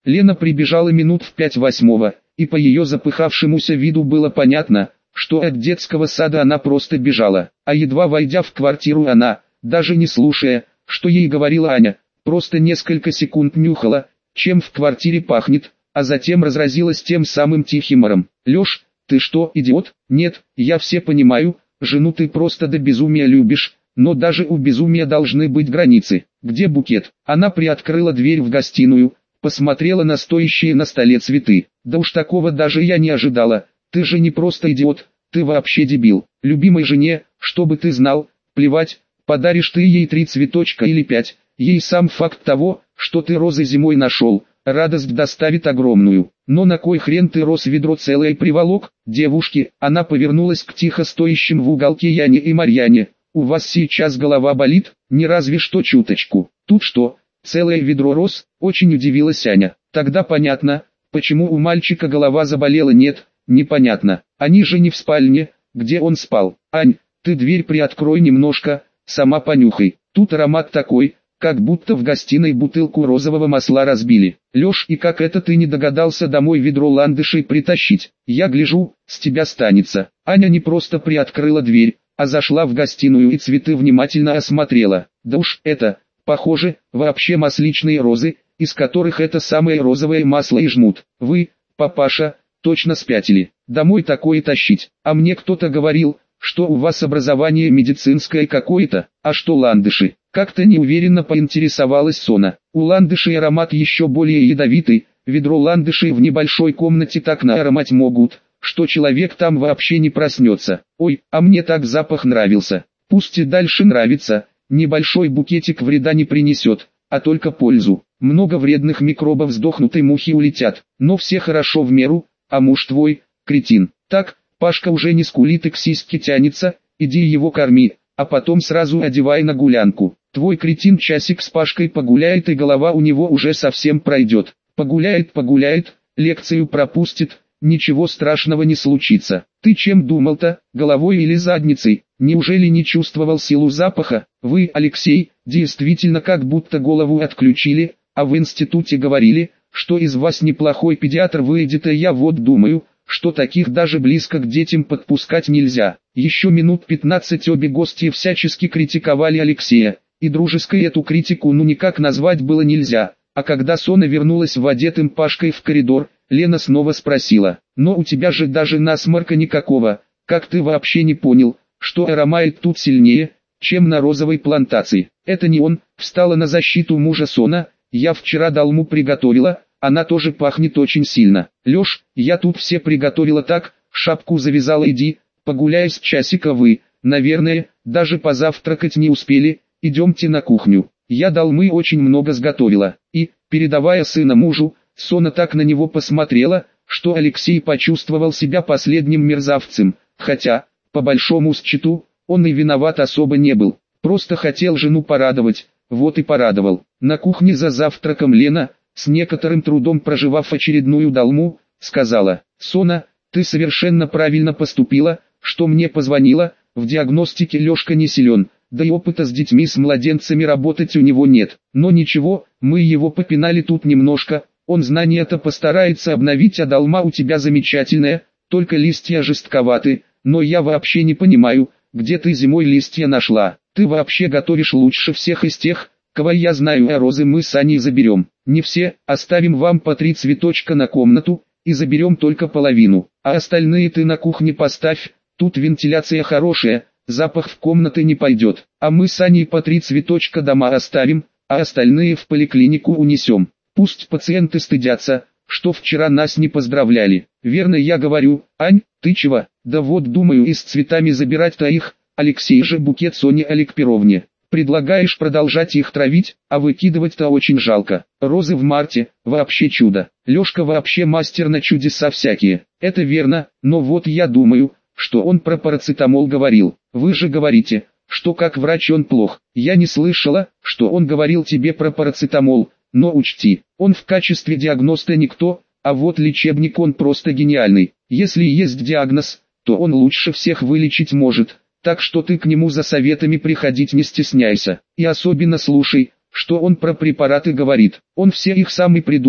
Лена прибежала минут в 5:08, и по ее запыхавшемуся виду было понятно, что от детского сада она просто бежала, а едва войдя в квартиру она, даже не слушая, что ей говорила Аня, просто несколько секунд нюхала, чем в квартире пахнет, а затем разразилась тем самым тихим ором. «Лёш, ты что, идиот? Нет, я все понимаю, жену ты просто до безумия любишь, но даже у безумия должны быть границы. Где букет?» Она приоткрыла дверь в гостиную, посмотрела на стоящие на столе цветы. «Да уж такого даже я не ожидала, ты же не просто идиот, ты вообще дебил. Любимой жене, чтобы ты знал, плевать, подаришь ты ей 3 цветочка или 5, ей сам факт того, что ты розы зимой нашел, радость доставит огромную. Но на кой хрен ты роз ведро целое приволок?» «Девушки», она повернулась к тихо стоящим в уголке Яне и Марьяне, «у вас сейчас голова болит, не разве что чуточку. Тут что, целое ведро роз?» Очень удивилась Аня. «Тогда понятно, почему у мальчика голова заболела. Нет, непонятно, они же не в спальне, где он спал. Ань, ты дверь приоткрой немножко, сама понюхай, тут аромат такой, как будто в гостиной бутылку розового масла разбили. Лёш, и как это ты не догадался домой ведро ландышей притащить? Я гляжу, с тебя станется». Аня не просто приоткрыла дверь, а зашла в гостиную и цветы внимательно осмотрела. «Да уж, это, похоже, вообще масличные розы, из которых это самое розовое масло и жмут. Вы, папаша, точно спятили, домой такое тащить. А мне кто-то говорил, что у вас образование медицинское какое-то, а что ландыши?» Как-то неуверенно поинтересовалась Сона. «У ландышей аромат еще более ядовитый, ведро ландышей в небольшой комнате так нааромать могут, что человек там вообще не проснется. Ой, а мне так запах нравился. Пусть и дальше нравится, небольшой букетик вреда не принесет, а только пользу. Много вредных микробов сдохнут и мухи улетят, но все хорошо в меру, а муж твой, кретин. Так, Пашка уже не скулит и к сиське тянется, иди его корми, а потом сразу одевай на гулянку. Твой кретин часик с Пашкой погуляет и голова у него уже совсем пройдет. Погуляет, лекцию пропустит, ничего страшного не случится. Ты чем думал-то, головой или задницей? Неужели не чувствовал силу запаха? Вы, Алексей, действительно как будто голову отключили, а в институте говорили, что из вас неплохой педиатр выйдет, и я вот думаю, что таких даже близко к детям подпускать нельзя. Еще минут 15 обе гости всячески критиковали Алексея, и дружеской эту критику ну никак назвать было нельзя. А когда Сона вернулась в одетым Пашкой в коридор, Лена снова спросила: «Но у тебя же даже насморка никакого, как ты вообще не понял, что аромат тут сильнее, чем на розовой плантации?» «Это не он», встала на защиту мужа Сона, «я вчера долму приготовила, она тоже пахнет очень сильно. Лёш, я тут все приготовила так, шапку завязала, иди, погуляй с часика вы, наверное, даже позавтракать не успели, идемте на кухню. Я долмы очень много сготовила». И, передавая сына мужу, Сона так на него посмотрела, что Алексей почувствовал себя последним мерзавцем, хотя, по большому счету, он и виноват особо не был, просто хотел жену порадовать, вот и порадовал. На кухне за завтраком Лена, с некоторым трудом проживав очередную долму, сказала: «Сона, ты совершенно правильно поступила, что мне позвонила, в диагностике Лёшка не силен, да и опыта с детьми с младенцами работать у него нет. Но ничего, мы его попинали тут немножко, он знания-то постарается обновить, а долма у тебя замечательная, только листья жестковаты, но я вообще не понимаю, где ты зимой листья нашла. Ты вообще готовишь лучше всех из тех, кого я знаю, а розы мы с Аней заберем. Не все, оставим вам по 3 цветочка на комнату, и заберем только половину, а остальные ты на кухне поставь, тут вентиляция хорошая, запах в комнаты не пойдет, а мы с Аней по 3 цветочка дома оставим, а остальные в поликлинику унесем. Пусть пациенты стыдятся, что вчера нас не поздравляли. Верно я говорю, Ань, ты чего? Да вот думаю, и с цветами забирать-то их, Алексей же букет Соне Аликперовне. Предлагаешь продолжать их травить, а выкидывать-то очень жалко. Розы в марте, вообще чудо. Лёшка вообще мастер на чудеса всякие. Это верно, но вот я думаю, что он про парацетамол говорил. Вы же говорите, что как врач он плох. Я не слышала, что он говорил тебе про парацетамол, но учти, он в качестве диагноста никто, а вот лечебник он просто гениальный. Если есть диагноз, то он лучше всех вылечить может. Так что ты к нему за советами приходить не стесняйся. И особенно слушай, что он про препараты говорит. Он все их сам и придумал,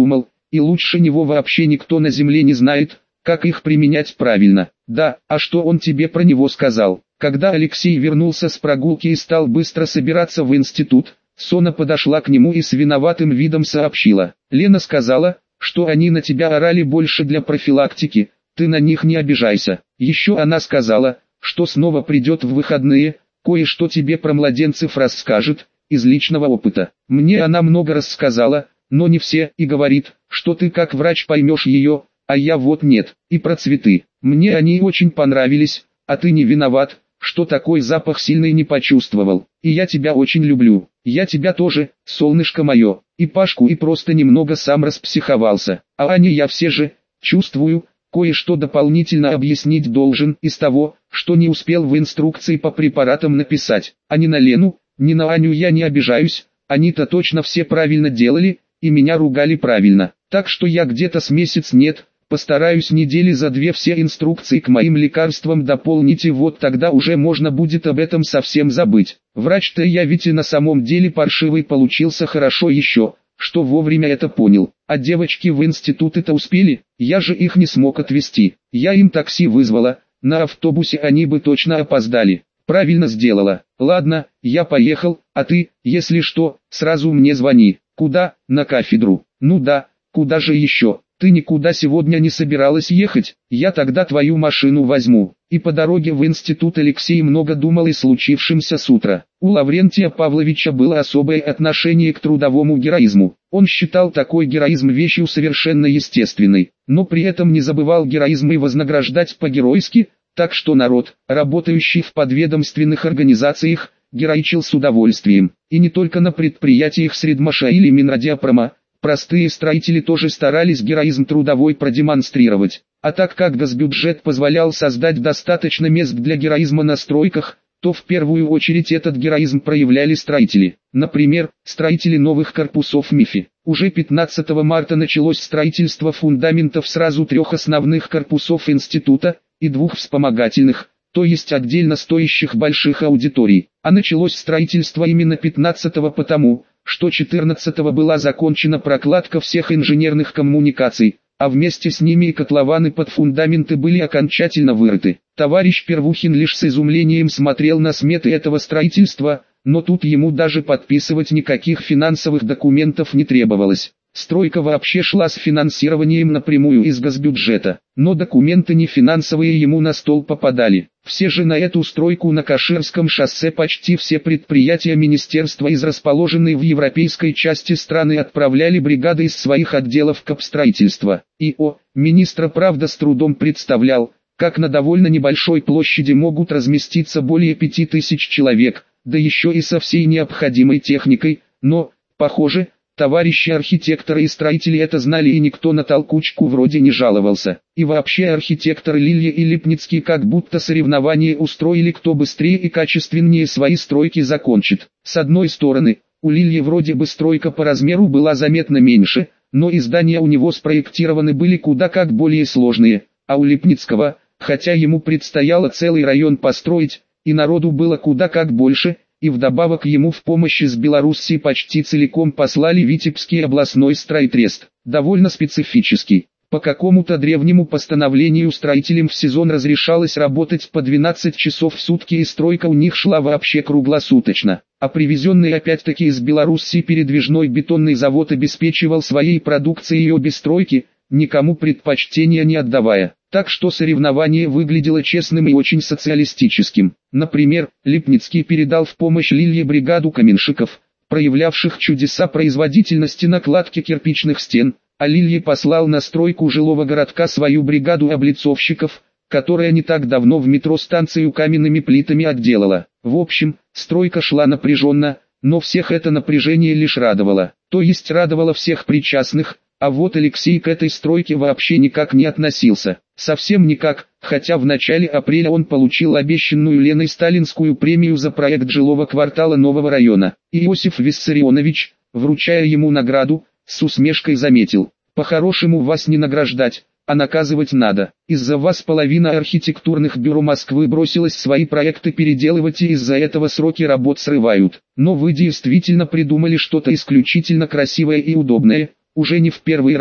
и лучше него вообще никто на земле не знает, как их применять правильно. Да, а что он тебе про него сказал? Когда Алексей вернулся с прогулки и стал быстро собираться в институт, Сона подошла к нему и с виноватым видом сообщила. Лена сказала, что они на тебя орали больше для профилактики, ты на них не обижайся. Еще она сказала, что снова придет в выходные, кое-что тебе про младенцев расскажет, из личного опыта. Мне она много рассказала, но не все, и говорит, что ты как врач поймешь ее, а я вот нет. И про цветы. Мне они очень понравились, а ты не виноват, что такой запах сильный не почувствовал. И я тебя очень люблю. Я тебя тоже, солнышко мое. И Пашку и просто немного сам распсиховался. А Ане я все же, чувствую, кое-что дополнительно объяснить должен из того, что не успел в инструкции по препаратам написать. А ни на Лену, ни на Аню я не обижаюсь, они-то точно все правильно делали, и меня ругали правильно. Так что я где-то с месяц нет, постараюсь недели за 2 все инструкции к моим лекарствам дополнить, и вот тогда уже можно будет об этом совсем забыть. Врач-то я ведь и на самом деле паршивый получился, хорошо еще, что вовремя это понял. А девочки в институты-то успели, я же их не смог отвезти. Я им такси вызвала, на автобусе они бы точно опоздали. Правильно сделала. Ладно, я поехал, а ты, если что, сразу мне звони. Куда? На кафедру. Ну да, куда же еще? Ты никуда сегодня не собиралась ехать? Я тогда твою машину возьму. И по дороге в институт Алексей много думал о случившемся с утра. У Лаврентия Павловича было особое отношение к трудовому героизму. Он считал такой героизм вещью совершенно естественной, но при этом не забывал героизм и вознаграждать по-геройски, так что народ, работающий в подведомственных организациях, героичил с удовольствием. И не только на предприятиях Средмаша или Минрадиопрома, простые строители тоже старались героизм трудовой продемонстрировать. А так как госбюджет позволял создать достаточно мест для героизма на стройках, то в первую очередь этот героизм проявляли строители. Например, строители новых корпусов МИФИ. Уже 15 марта началось строительство фундаментов сразу 3 основных корпусов института и 2 вспомогательных, то есть отдельно стоящих больших аудиторий. А началось строительство именно 15-го потому, что 14-го была закончена прокладка всех инженерных коммуникаций, а вместе с ними и котлованы под фундаменты были окончательно вырыты. Товарищ Первухин лишь с изумлением смотрел на сметы этого строительства, но тут ему даже подписывать никаких финансовых документов не требовалось. Стройка вообще шла с финансированием напрямую из госбюджета, но документы не финансовые ему на стол попадали. Все же на эту стройку на Каширском шоссе почти все предприятия министерства из расположенной в европейской части страны отправляли бригады из своих отделов капстроительства. Министр правда с трудом представлял, как на довольно небольшой площади могут разместиться более 5000 человек, да еще и со всей необходимой техникой, но, похоже, товарищи архитекторы и строители это знали, и никто на толкучку вроде не жаловался. И вообще архитекторы Лилья и Липницкий как будто соревнования устроили, кто быстрее и качественнее свои стройки закончит. С одной стороны, у Лильи вроде бы стройка по размеру была заметно меньше, но и здания у него спроектированы были куда как более сложные, а у Липницкого, хотя ему предстояло целый район построить, и народу было куда как больше, и вдобавок ему в помощь из Белоруссии почти целиком послали Витебский областной стройтрест, довольно специфический. По какому-то древнему постановлению строителям в сезон разрешалось работать по 12 часов в сутки, и стройка у них шла вообще круглосуточно. А привезенный опять-таки из Белоруссии передвижной бетонный завод обеспечивал своей продукцией обе стройки, никому предпочтения не отдавая. Так что соревнование выглядело честным и очень социалистическим. Например, Липницкий передал в помощь Лилье бригаду каменщиков, проявлявших чудеса производительности накладки кирпичных стен, а Лилье послал на стройку жилого городка свою бригаду облицовщиков, которая не так давно в метро станцию каменными плитами отделала. В общем, стройка шла напряженно, но всех это напряжение лишь радовало, то есть радовало всех причастных. А вот Алексей к этой стройке вообще никак не относился. Совсем никак, хотя в начале апреля он получил обещанную Леной сталинскую премию за проект жилого квартала нового района. И Иосиф Виссарионович, вручая ему награду, с усмешкой заметил: «По-хорошему вас не награждать, а наказывать надо. Из-за вас половина архитектурных бюро Москвы бросилась свои проекты переделывать, и из-за этого сроки работ срывают. Но вы действительно придумали что-то исключительно красивое и удобное. Уже не в первый раз,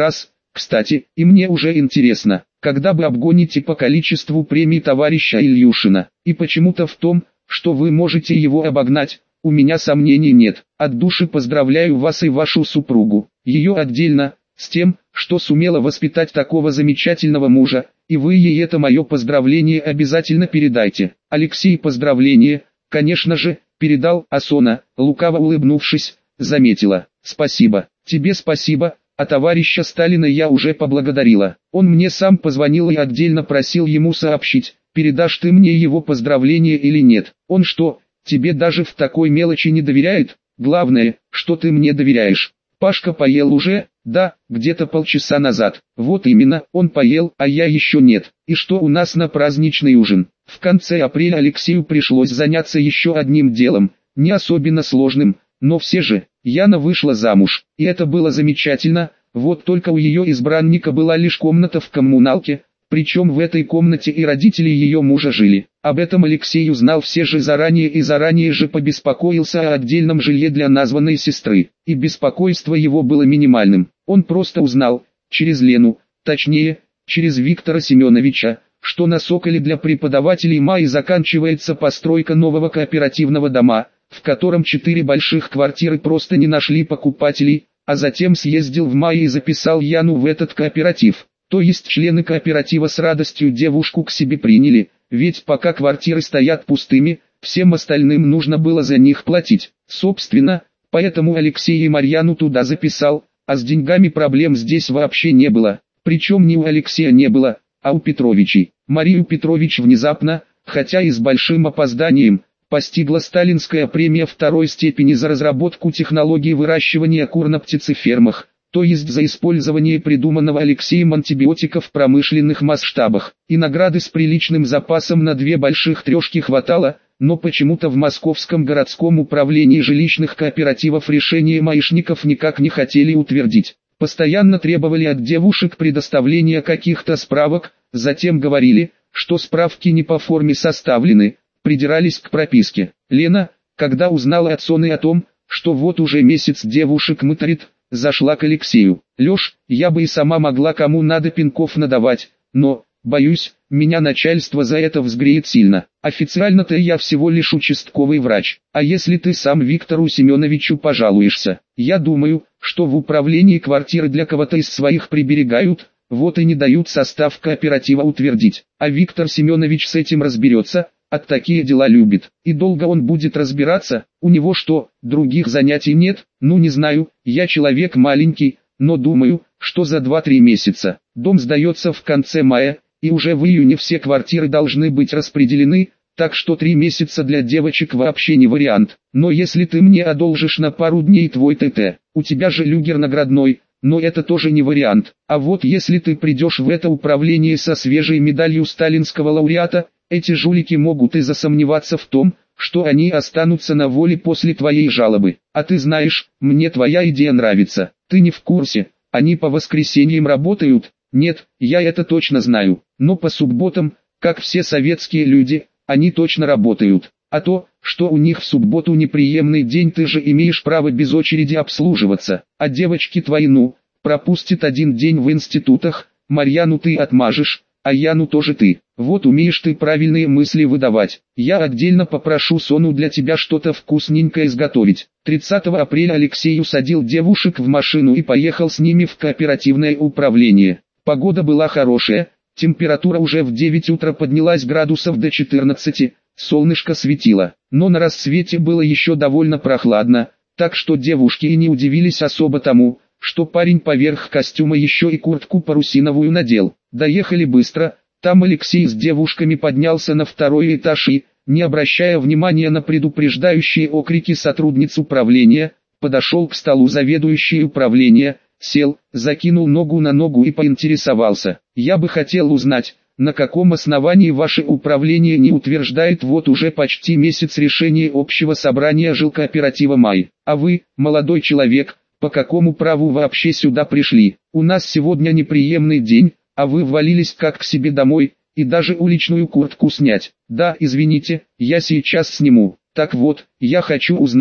Кстати, и мне уже интересно, когда вы обгоните по количеству премий товарища Ильюшина, и почему-то в том, что вы можете его обогнать, у меня сомнений нет. От души поздравляю вас и вашу супругу, ее отдельно, с тем, что сумела воспитать такого замечательного мужа, и вы ей это мое поздравление обязательно передайте. Алексей поздравление, конечно же, передал, а Сона, лукаво улыбнувшись, заметила: «Спасибо, тебе спасибо, а товарища Сталина я уже поблагодарила. Он мне сам позвонил и отдельно просил ему сообщить, передашь ты мне его поздравление или нет. Он что, тебе даже в такой мелочи не доверяет? Главное, что ты мне доверяешь». Пашка поел уже? Да, где-то полчаса назад. Вот именно, он поел, а я еще нет. И что у нас на праздничный ужин? В конце апреля Алексею пришлось заняться еще одним делом, не особенно сложным, но все же. Яна вышла замуж, и это было замечательно, вот только у ее избранника была лишь комната в коммуналке, причем в этой комнате и родители ее мужа жили. Об этом Алексей узнал все же заранее и заранее же побеспокоился о отдельном жилье для названной сестры. И беспокойство его было минимальным. Он просто узнал, через Лену, точнее, через Виктора Семеновича, что на Соколе для преподавателей МАИ заканчивается постройка нового кооперативного дома, в котором 4 больших квартиры просто не нашли покупателей, а затем съездил в мае и записал Яну в этот кооператив. То есть члены кооператива с радостью девушку к себе приняли, ведь пока квартиры стоят пустыми, всем остальным нужно было за них платить. Собственно, поэтому Алексей и Марьяну туда записал, а с деньгами проблем здесь вообще не было. Причем не у Алексея не было, а у Петровичей. Марию Петрович внезапно, хотя и с большим опозданием, постигла сталинская премия второй степени за разработку технологии выращивания кур на птицефермах, то есть за использование придуманного Алексеем антибиотика в промышленных масштабах. И награды с приличным запасом на 2 больших трешки хватало, но почему-то в Московском городском управлении жилищных кооперативов решение маишников никак не хотели утвердить. Постоянно требовали от девушек предоставления каких-то справок, затем говорили, что справки не по форме составлены, придирались к прописке. Лена, когда узнала от Соны о том, что вот уже месяц девушек мытарит, зашла к Алексею. «Леш, я бы и сама могла кому надо пинков надавать, но, боюсь, меня начальство за это взгреет сильно. Официально-то я всего лишь участковый врач. А если ты сам Виктору Семеновичу пожалуешься? Я думаю, что в управлении квартиры для кого-то из своих приберегают, вот и не дают состав кооператива утвердить. А Виктор Семенович с этим разберется, от такие дела любит. И долго он будет разбираться? У него что, других занятий нет? Ну не знаю, я человек маленький, но думаю, что за 2-3 месяца. Дом сдается в конце мая, и уже в июне все квартиры должны быть распределены, так что 3 месяца для девочек вообще не вариант. Но если ты мне одолжишь на пару дней твой ТТ, у тебя же люгер наградной, но это тоже не вариант. А вот если ты придешь в это управление со свежей медалью сталинского лауреата, эти жулики могут и засомневаться в том, что они останутся на воле после твоей жалобы. А ты знаешь, мне твоя идея нравится. Ты не в курсе, они по воскресеньям работают? Нет, я это точно знаю. Но по субботам, как все советские люди, они точно работают. А то, что у них в субботу неприемный день, ты же имеешь право без очереди обслуживаться. А девочки твои пропустят 1 день в институтах, Марьяну ты отмажешь, а Яну тоже ты. Вот умеешь ты правильные мысли выдавать. Я отдельно попрошу Сону для тебя что-то вкусненькое изготовить. 30 апреля Алексей усадил девушек в машину и поехал с ними в кооперативное управление. Погода была хорошая, температура уже в 9 утра поднялась градусов до 14, солнышко светило. Но на рассвете было еще довольно прохладно, так что девушки и не удивились особо тому, что парень поверх костюма еще и куртку парусиновую надел. Доехали быстро, там Алексей с девушками поднялся на 2-й этаж и, не обращая внимания на предупреждающие окрики сотрудниц управления, подошел к столу заведующей управления, сел, закинул ногу на ногу и поинтересовался: «Я бы хотел узнать, на каком основании ваше управление не утверждает вот уже почти месяц решение общего собрания жилкооператива МАИ? А вы, молодой человек, по какому праву вообще сюда пришли? У нас сегодня неприемный день, а вы ввалились как к себе домой, и даже уличную куртку снять». «Да, извините, я сейчас сниму. Так вот, я хочу узнать,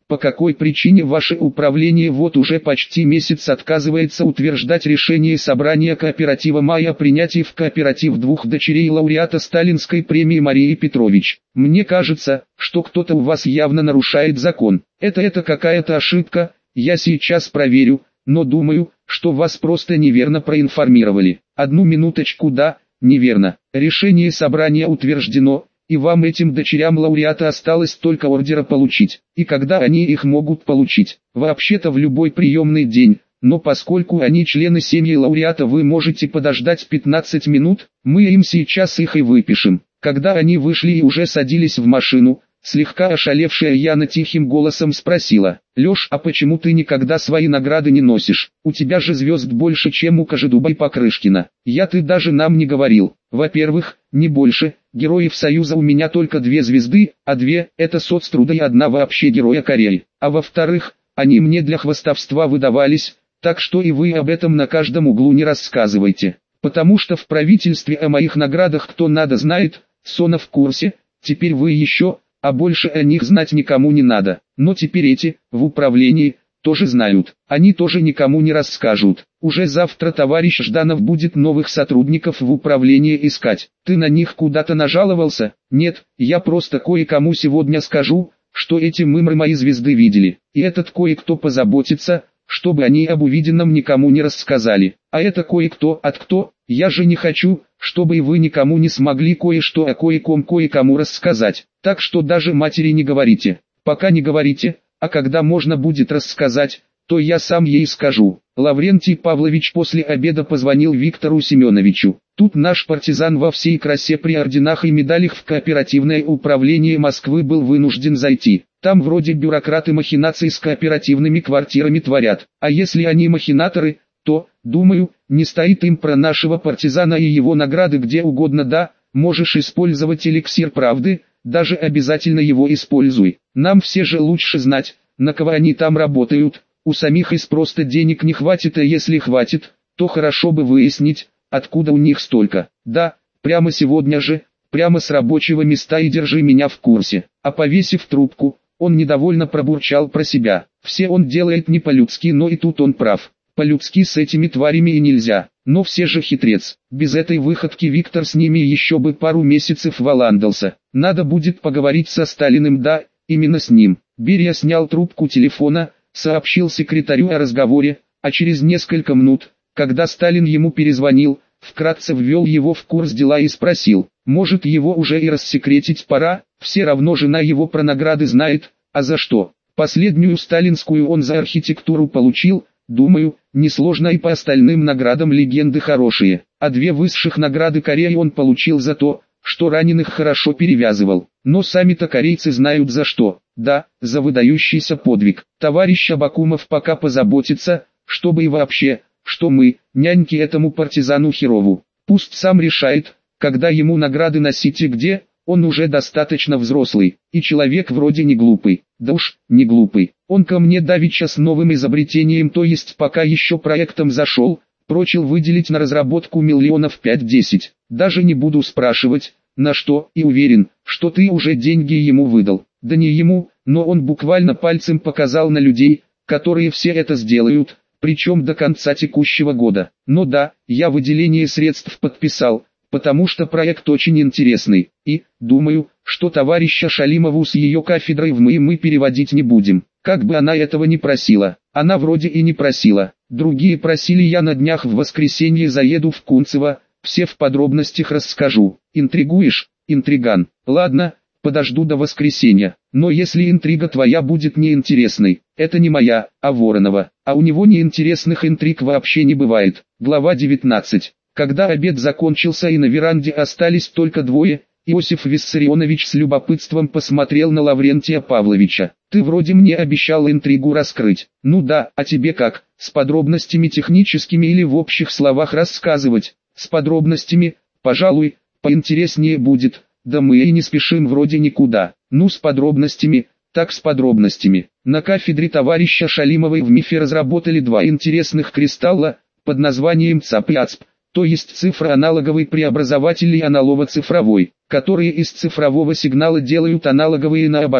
по какой причине ваше управление вот уже почти месяц отказывается утверждать решение собрания кооператива МАИ о принятии в кооператив двух дочерей лауреата Сталинской премии Марии Петрович. Мне кажется, что кто-то у вас явно нарушает закон. Это какая-то ошибка, я сейчас проверю, но думаю, что вас просто неверно проинформировали. Одну минуточку, да, неверно. Решение собрания утверждено, и вам этим дочерям лауреата осталось только ордера получить. И когда они их могут получить? Вообще-то в любой приемный день, но поскольку они члены семьи лауреата, вы можете подождать 15 минут, мы им сейчас их и выпишем. Когда они вышли и уже садились в машину, слегка ошалевшая Яна тихим голосом спросила: «Лёш, а почему ты никогда свои награды не носишь? У тебя же звезд больше, чем у Кожедуба и Покрышкина». Ты даже нам не говорил. Во-первых, не больше, Героев Союза у меня только 2 звезды, а 2 – это соцтруда и 1 вообще Героя Кореи. А во-вторых, они мне для хвастовства выдавались, так что и вы об этом на каждом углу не рассказывайте. Потому что в правительстве о моих наградах кто надо знает, Сона в курсе, теперь вы еще, а больше о них знать никому не надо. Но теперь эти, в управлении, тоже знают. Они тоже никому не расскажут. Уже завтра товарищ Жданов будет новых сотрудников в управлении искать. Ты на них куда-то нажаловался? Нет, я просто кое-кому сегодня скажу, что эти мымры мои звезды видели. И этот кое-кто позаботится, чтобы они об увиденном никому не рассказали. А это кое-кто от кто? Я же не хочу, чтобы и вы никому не смогли кое-что о кое-ком кое-кому рассказать. Так что даже матери не говорите. Пока не говорите, а когда можно будет рассказать, то я сам ей скажу. Лаврентий Павлович после обеда позвонил Виктору Семеновичу. Тут наш партизан во всей красе при орденах и медалях в кооперативное управление Москвы был вынужден зайти. Там вроде бюрократы махинации с кооперативными квартирами творят. А если они махинаторы, то, думаю, не стоит им про нашего партизана и его награды где угодно. Да, можешь использовать эликсир правды, даже обязательно его используй. Нам все же лучше знать, на кого они там работают. У самих из просто денег не хватит, а если хватит, то хорошо бы выяснить, откуда у них столько. Да, прямо сегодня же, прямо с рабочего места и держи меня в курсе. А повесив трубку, он недовольно пробурчал про себя. Все он делает не по-людски, но и тут он прав. По-людски с этими тварями и нельзя, но все же хитрец. Без этой выходки Виктор с ними еще бы пару месяцев валандался. Надо будет поговорить со Сталиным, да, именно с ним. Берия снял трубку телефона, сообщил секретарю о разговоре, а через несколько минут, когда Сталин ему перезвонил, вкратце ввел его в курс дела и спросил: может, его уже и рассекретить пора? Все равно жена его про награды знает, а за что? Последнюю сталинскую он за архитектуру получил. Думаю, несложно, и по остальным наградам легенды хорошие. А 2 высших награды Кореи он получил за то, что раненых хорошо перевязывал. Но сами-то корейцы знают за что. Да, за выдающийся подвиг. Товарищ Абакумов пока позаботится, чтобы и вообще, что мы, няньки этому партизану херову. Пусть сам решает, когда ему награды носить и где. Он уже достаточно взрослый, и человек вроде не глупый. Да уж, не глупый. Он ко мне давеча с новым изобретением, то есть пока еще проектом зашел, прочил выделить на разработку миллионов 5-10. Даже не буду спрашивать, на что, и уверен, что ты уже деньги ему выдал. Да не ему, но он буквально пальцем показал на людей, которые все это сделают, причем до конца текущего года. Но да, я выделение средств подписал, потому что проект очень интересный, и, думаю, что товарища Шалимову с ее кафедрой в мы переводить не будем. Как бы она этого не просила, она вроде и не просила. Другие просили, я на днях в воскресенье заеду в Кунцево, все в подробностях расскажу. Интригуешь, интриган? Ладно, подожду до воскресенья. Но если интрига твоя будет неинтересной, это не моя, а Воронова. А у него неинтересных интриг вообще не бывает. Глава 19. Когда обед закончился и на веранде остались только двое, Иосиф Виссарионович с любопытством посмотрел на Лаврентия Павловича. «Ты вроде мне обещал интригу раскрыть». «Ну да, а тебе как, с подробностями техническими или в общих словах рассказывать?» «С подробностями, пожалуй, поинтереснее будет, да мы и не спешим вроде никуда». «Ну с подробностями, так с подробностями». На кафедре товарища Шалимовой в МИФе разработали 2 интересных кристалла, под названием ЦАП и АЦП. То есть цифроаналоговый преобразователь и аналово-цифровой, которые из цифрового сигнала делают аналоговые наоборот.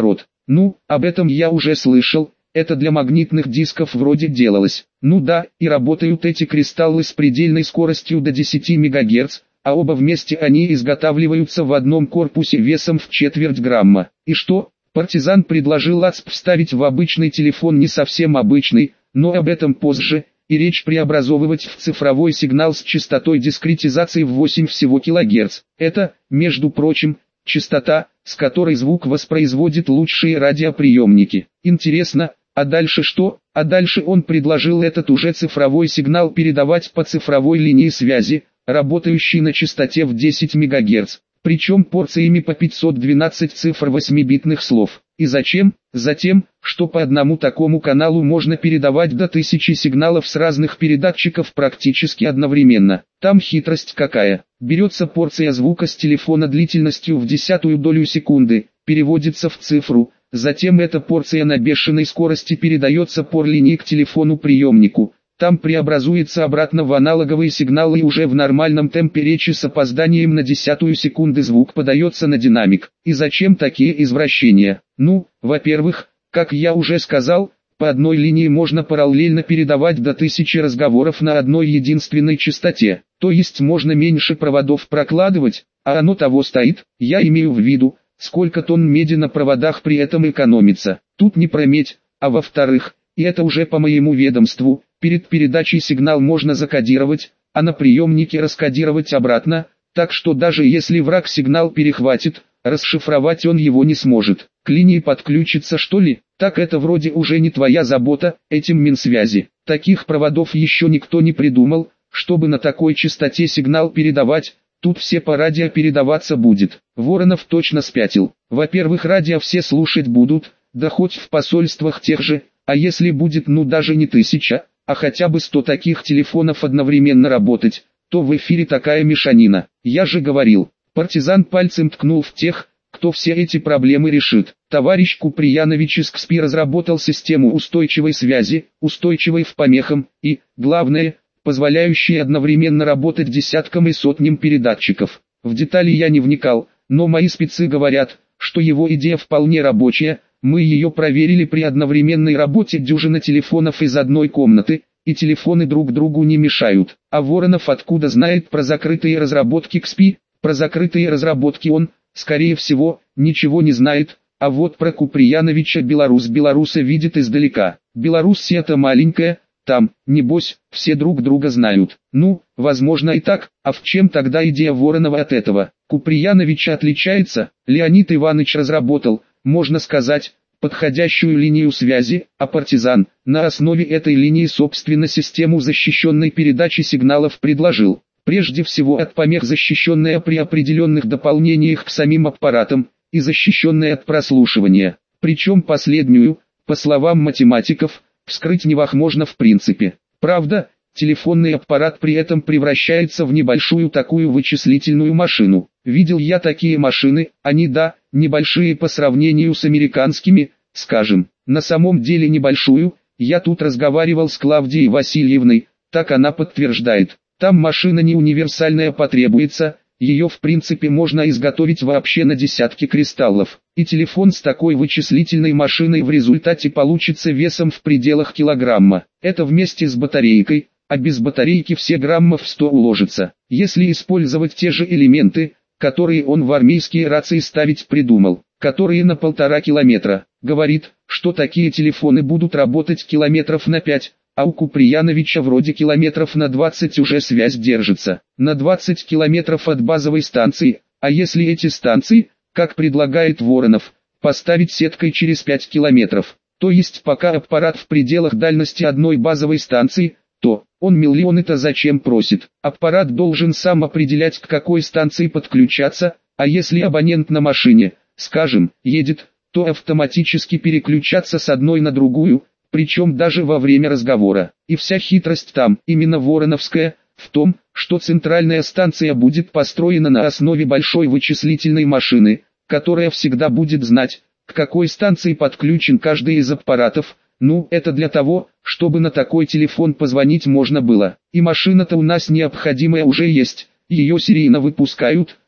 Ну, об этом я уже слышал, это для магнитных дисков вроде делалось. Ну да, и работают эти кристаллы с предельной скоростью до 10 МГц, а оба вместе они изготавливаются в одном корпусе весом в четверть грамма. И что? Партизан предложил АЦП вставить в обычный телефон, не совсем обычный, но об этом позже, и речь преобразовывать в цифровой сигнал с частотой дискретизации в 8 всего кГц. Это, между прочим, частота, с которой звук воспроизводит лучшие радиоприемники. Интересно, а дальше что? А дальше он предложил этот уже цифровой сигнал передавать по цифровой линии связи, работающей на частоте в 10 МГц. Причем порциями по 512 цифр 8-битных слов. И зачем? Затем, что по одному такому каналу можно передавать до 1000 сигналов с разных передатчиков практически одновременно. Там хитрость какая. Берется порция звука с телефона длительностью в 0,1 долю секунды, переводится в цифру, затем эта порция на бешеной скорости передается по линии к телефону-приемнику. Там преобразуется обратно в аналоговые сигналы и уже в нормальном темпе речи с опозданием на 0,1 секунды звук подается на динамик. И зачем такие извращения? Ну, во-первых, как я уже сказал, по одной линии можно параллельно передавать до 1000 разговоров на одной единственной частоте. То есть можно меньше проводов прокладывать, а оно того стоит. Я имею в виду, сколько тонн меди на проводах при этом экономится. Тут не про медь, а во-вторых, и это уже по моему ведомству, перед передачей сигнал можно закодировать, а на приемнике раскодировать обратно, так что даже если враг сигнал перехватит, расшифровать он его не сможет. К линии подключиться, что ли? Так это вроде уже не твоя забота, этим Минсвязи. Таких проводов еще никто не придумал, чтобы на такой частоте сигнал передавать. Тут все по радио передаваться будет. Воронов точно спятил. Во-первых, радио все слушать будут, да хоть в посольствах тех же, а если будет ну даже не 1000, а хотя бы 100 таких телефонов одновременно работать, то в эфире такая мешанина. Я же говорил, партизан пальцем ткнул в тех, кто все эти проблемы решит. Товарищ Куприянович из КСПИ разработал систему устойчивой связи, устойчивой в помехам и, главное, позволяющей одновременно работать десяткам и сотням передатчиков. В детали я не вникал, но мои спецы говорят, что его идея вполне рабочая. Мы ее проверили при одновременной работе дюжины телефонов из одной комнаты, и телефоны друг другу не мешают. А Воронов откуда знает про закрытые разработки КСПИ? Про закрытые разработки он, скорее всего, ничего не знает, а вот про Куприяновича белоруса видит издалека. Белоруссия это маленькая, там, небось, все друг друга знают. Ну, возможно и так, а в чем тогда идея Воронова от этого? Куприяновича отличается, Леонид Иванович разработал, можно сказать, подходящую линию связи, а партизан, на основе этой линии собственно систему защищенной передачи сигналов предложил. Прежде всего от помех защищенная при определенных дополнениях к самим аппаратам, и защищенная от прослушивания. Причем последнюю, по словам математиков, вскрыть невозможно в принципе. Правда, телефонный аппарат при этом превращается в небольшую такую вычислительную машину. Видел я такие машины, они да, небольшие по сравнению с американскими, скажем. На самом деле небольшую, я тут разговаривал с Клавдией Васильевной, так она подтверждает. Там машина не универсальная потребуется, ее в принципе можно изготовить вообще на десятки кристаллов. И телефон с такой вычислительной машиной в результате получится весом в пределах килограмма. Это вместе с батарейкой, а без батарейки все граммов 100 уложится. Если использовать те же элементы, которые он в армейские рации ставить придумал, которые на 1,5 километра, говорит, что такие телефоны будут работать километров на 5, а у Куприяновича вроде километров на 20 уже связь держится. На 20 километров от базовой станции, а если эти станции, как предлагает Воронов, поставить сеткой через 5 километров, то есть пока аппарат в пределах дальности одной базовой станции, то он миллионы-то зачем просит? Аппарат должен сам определять, к какой станции подключаться, а если абонент на машине, скажем, едет, то автоматически переключаться с одной на другую, причем даже во время разговора. И вся хитрость там, именно вороновская, в том, что центральная станция будет построена на основе большой вычислительной машины, которая всегда будет знать, к какой станции подключен каждый из аппаратов. Ну, это для того, чтобы на такой телефон позвонить можно было. И машина-то у нас необходимая уже есть, ее серийно выпускают,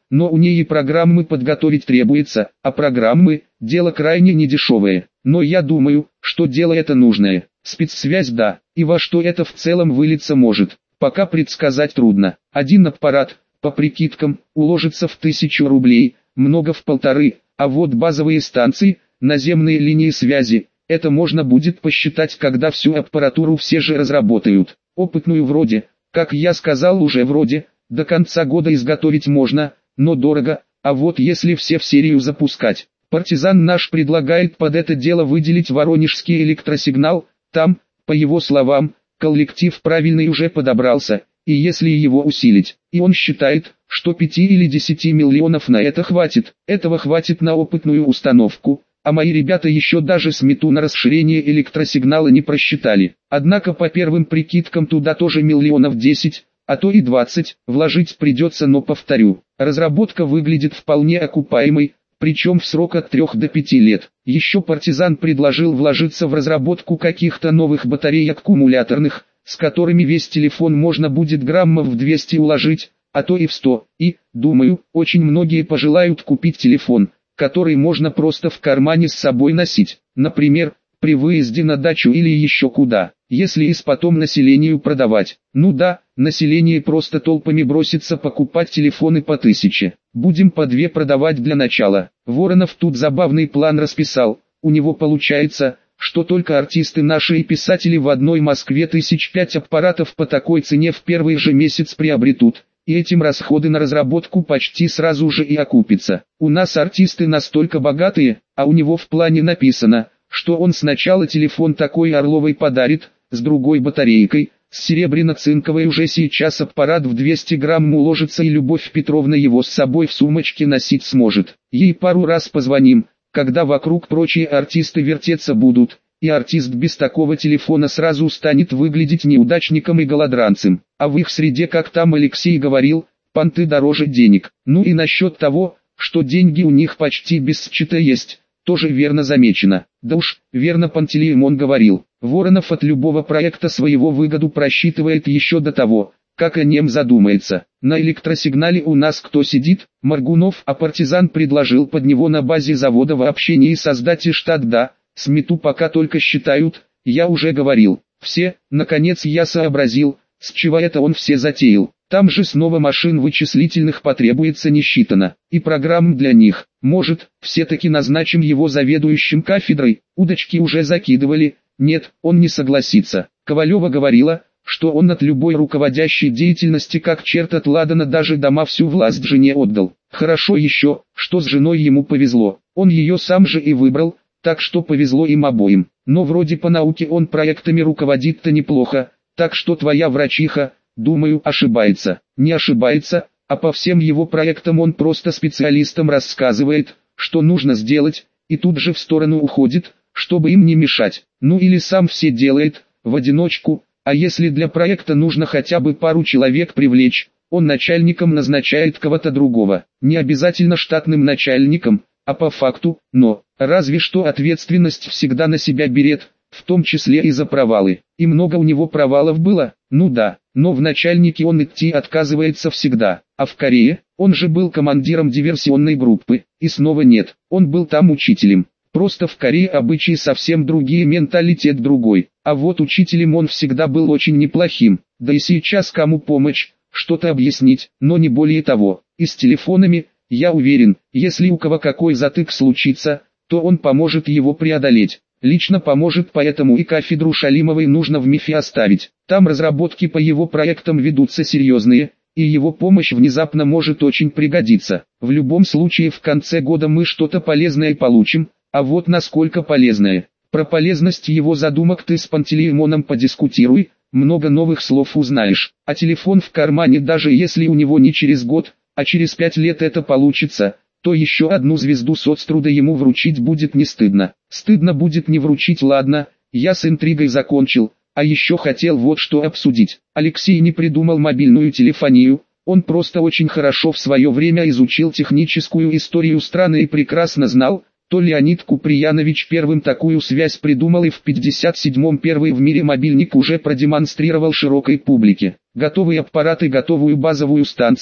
но у ней и программы подготовить требуется, а программы – дело крайне недешевое. Но я думаю, что дело это нужное. Спецсвязь да, и во что это в целом вылиться может, пока предсказать трудно. Один аппарат, по прикидкам, уложится в 1000 рублей, много в 1,5, а вот базовые станции, наземные линии связи, это можно будет посчитать, когда всю аппаратуру все же разработают. Опытную вроде, как я сказал уже вроде, до конца года изготовить можно, но дорого, а вот если все в серию запускать. Партизан наш предлагает под это дело выделить Воронежский электросигнал, там, по его словам, коллектив правильный уже подобрался, и если его усилить, и он считает, что 5 или 10 миллионов на это хватит, этого хватит на опытную установку, а мои ребята еще даже смету на расширение электросигнала не просчитали. Однако по первым прикидкам туда тоже миллионов 10, а то и 20, вложить придется, но повторю, разработка выглядит вполне окупаемой, причем в срок от 3 до 5 лет. Еще партизан предложил вложиться в разработку каких-то новых батарей аккумуляторных, с которыми весь телефон можно будет граммов в 200 уложить, а то и в 100, и, думаю, очень многие пожелают купить телефон, который можно просто в кармане с собой носить, например, при выезде на дачу или еще куда, если и потом населению продавать. Ну да, население просто толпами бросится покупать телефоны по 1000. Будем по 2 продавать для начала. Воронов тут забавный план расписал. У него получается, что только артисты наши и писатели в одной Москве 1005 аппаратов по такой цене в первый же месяц приобретут. И этим расходы на разработку почти сразу же и окупятся. У нас артисты настолько богатые, а у него в плане написано, что он сначала телефон такой Орловой подарит, с другой батарейкой, с серебряно-цинковой уже сейчас аппарат в 200 грамм уложится, и Любовь Петровна его с собой в сумочке носить сможет. Ей пару раз позвоним, когда вокруг прочие артисты вертеться будут, и артист без такого телефона сразу станет выглядеть неудачником и голодранцем. А в их среде, как там Алексей говорил, понты дороже денег. Ну и насчет того, что деньги у них почти без счета есть, тоже верно замечено. Да уж, верно Пантелеимон говорил, Воронов от любого проекта своего выгоду просчитывает еще до того, как о нем задумается. На электросигнале у нас кто сидит? Моргунов, а партизан предложил под него на базе завода вообще не создать и штат, да, смету пока только считают, я уже говорил. Все, наконец я сообразил, с чего это он все затеял. Там же снова машин вычислительных потребуется не считано, и программ для них. Может, все-таки назначим его заведующим кафедрой? Удочки уже закидывали. Нет, он не согласится. Ковалева говорила, что он от любой руководящей деятельности как черт от ладана, даже дома всю власть жене отдал. Хорошо еще, что с женой ему повезло. Он ее сам же и выбрал, так что повезло им обоим. Но вроде по науке он проектами руководит-то неплохо, так что твоя врачиха, думаю, ошибается. Не ошибается, а по всем его проектам он просто специалистам рассказывает, что нужно сделать, и тут же в сторону уходит, чтобы им не мешать. Ну или сам все делает, в одиночку, а если для проекта нужно хотя бы пару человек привлечь, он начальником назначает кого-то другого. Не обязательно штатным начальником, а по факту, но, разве что ответственность всегда на себя берет, в том числе и за провалы. И много у него провалов было, ну да, но в начальнике он идти отказывается всегда. А в Корее, он же был командиром диверсионной группы, и снова нет, он был там учителем. Просто в Корее обычаи совсем другие, менталитет другой. А вот учителем он всегда был очень неплохим, да и сейчас кому помочь, что-то объяснить, но не более того. И с телефонами, я уверен, если у кого какой затык случится, то он поможет его преодолеть. Лично поможет, поэтому и кафедру Шалимовой нужно в МИФе оставить. Там разработки по его проектам ведутся серьезные, и его помощь внезапно может очень пригодиться. В любом случае в конце года мы что-то полезное получим, а вот насколько полезное. Про полезность его задумок ты с Пантелеимоном подискутируй, много новых слов узнаешь. А телефон в кармане, даже если у него не через год, а через 5 лет это получится, то еще одну звезду соцтруда ему вручить будет не стыдно. Стыдно будет не вручить, ладно, я с интригой закончил, а еще хотел вот что обсудить. Алексей не придумал мобильную телефонию, он просто очень хорошо в свое время изучил техническую историю страны и прекрасно знал, то Леонид Куприянович первым такую связь придумал, и в 57-м первый в мире мобильник уже продемонстрировал широкой публике. Готовые аппараты, готовую базовую станцию,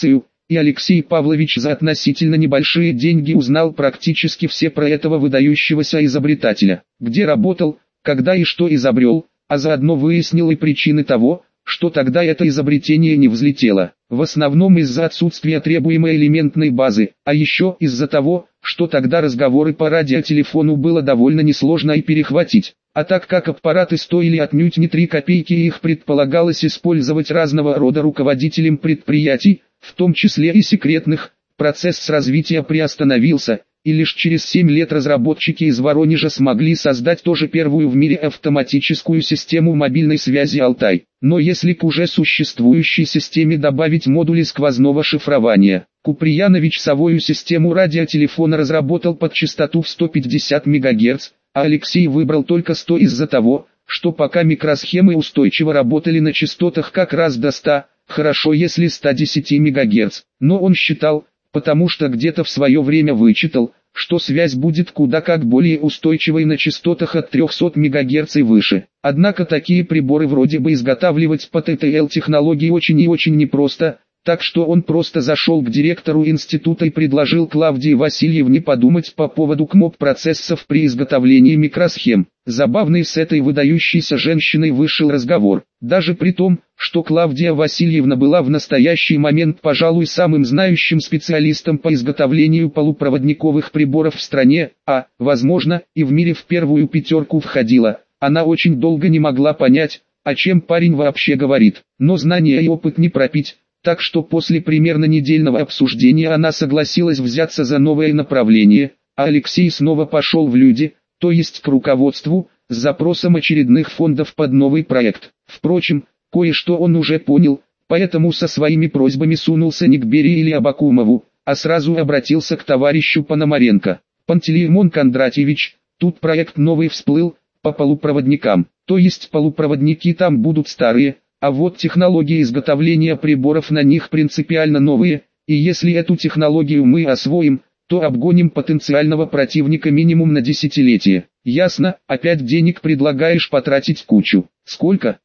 и Алексей Павлович за относительно небольшие деньги узнал практически все про этого выдающегося изобретателя, где работал, когда и что изобрел, а заодно выяснил и причины того, что тогда это изобретение не взлетело. В основном из-за отсутствия требуемой элементной базы, а еще из-за того, что тогда разговоры по радиотелефону было довольно несложно и перехватить. А так как аппараты стоили отнюдь не 3 копейки и их предполагалось использовать разного рода руководителям предприятий, в том числе и секретных, процесс развития приостановился, и лишь через 7 лет разработчики из Воронежа смогли создать тоже первую в мире автоматическую систему мобильной связи «Алтай». Но если к уже существующей системе добавить модули сквозного шифрования, Куприянович совую систему радиотелефона разработал под частоту в 150 МГц, а Алексей выбрал только 100 из-за того, что пока микросхемы устойчиво работали на частотах как раз до 100, хорошо если 110 МГц, но он считал, потому что где-то в свое время вычитал, что связь будет куда как более устойчивой на частотах от 300 МГц и выше. Однако такие приборы вроде бы изготавливать по ТТЛ-технологии очень и очень непросто, так что он просто зашел к директору института и предложил Клавдии Васильевне подумать по поводу КМОП-процессов при изготовлении микросхем. Забавный с этой выдающейся женщиной вышел разговор, даже при том, что Клавдия Васильевна была в настоящий момент, пожалуй, самым знающим специалистом по изготовлению полупроводниковых приборов в стране, а, возможно, и в мире в первую пятерку входила. Она очень долго не могла понять, о чем парень вообще говорит, но знания и опыт не пропить. Так что после примерно недельного обсуждения она согласилась взяться за новое направление, а Алексей снова пошел в люди, то есть к руководству, с запросом очередных фондов под новый проект. Впрочем, кое-что он уже понял, поэтому со своими просьбами сунулся не к Берии или Абакумову, а сразу обратился к товарищу Пономаренко. Пантелеймон Кондратьевич, тут проект новый всплыл, по полупроводникам, то есть полупроводники там будут старые, а вот технологии изготовления приборов на них принципиально новые, и если эту технологию мы освоим, то обгоним потенциального противника минимум на десятилетие. Ясно, опять денег предлагаешь потратить кучу. Сколько,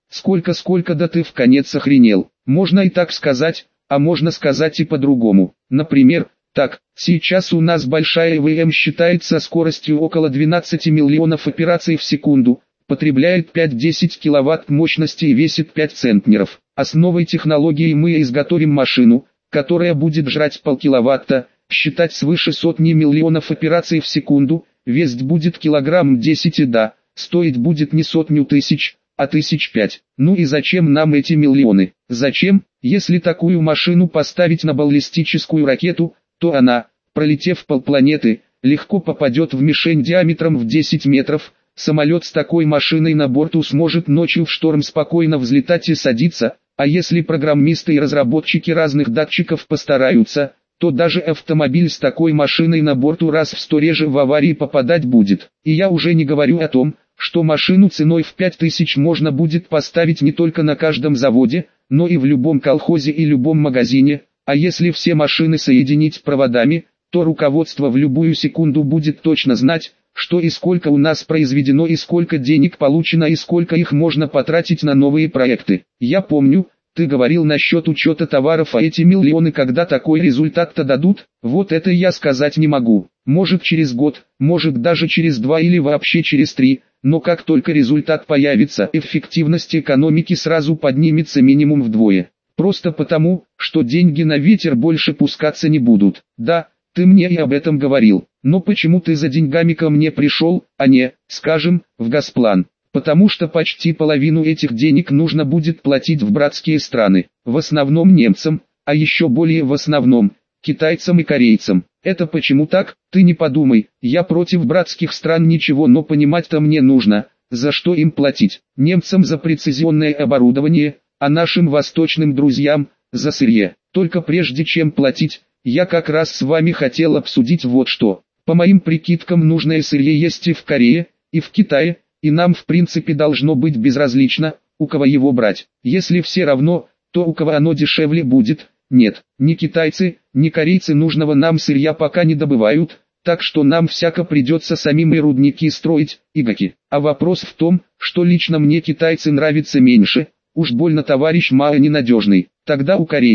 да ты вконец охренел. Можно и так сказать, а можно сказать и по-другому. Например, так, сейчас у нас большая ЭВМ считается скоростью около 12 миллионов операций в секунду, потребляет 5-10 киловатт мощности и весит 5 центнеров. А с новой технологией мы изготовим машину, которая будет жрать полкиловатта, считать свыше сотни миллионов операций в секунду, весить будет килограмм 10 и да, стоить будет не сотню тысяч, а 1005. Ну и зачем нам эти миллионы? Зачем, если такую машину поставить на баллистическую ракету, то она, пролетев полпланеты, легко попадет в мишень диаметром в 10 метров, самолет с такой машиной на борту сможет ночью в шторм спокойно взлетать и садиться, а если программисты и разработчики разных датчиков постараются, то даже автомобиль с такой машиной на борту раз в 100 реже в аварии попадать будет. И я уже не говорю о том, что машину ценой в 5000 можно будет поставить не только на каждом заводе, но и в любом колхозе и любом магазине, а если все машины соединить проводами, то руководство в любую секунду будет точно знать, что и сколько у нас произведено и сколько денег получено и сколько их можно потратить на новые проекты. Я помню, ты говорил насчет учета товаров, а эти миллионы когда такой результат-то дадут? Вот это я сказать не могу. Может через год, может даже через 2 или вообще через 3, но как только результат появится, эффективность экономики сразу поднимется минимум вдвое. Просто потому, что деньги на ветер больше пускаться не будут. Да, ты мне и об этом говорил, но почему ты за деньгами ко мне пришел, а не, скажем, в Госплан? Потому что почти половину этих денег нужно будет платить в братские страны, в основном немцам, а еще более в основном, китайцам и корейцам. Это почему так? Ты не подумай, я против братских стран ничего, но понимать-то мне нужно, за что им платить. Немцам за прецизионное оборудование, а нашим восточным друзьям, за сырье. Только прежде чем платить, я как раз с вами хотел обсудить вот что. По моим прикидкам, нужное сырье есть и в Корее, и в Китае, и нам в принципе должно быть безразлично, у кого его брать. Если все равно, то у кого оно дешевле будет. Нет, ни китайцы, ни корейцы нужного нам сырья пока не добывают, так что нам всяко придется самим и рудники строить, и гаки. А вопрос в том, что лично мне китайцы нравятся меньше, уж больно товарищ Мао ненадежный. Тогда у корейцев,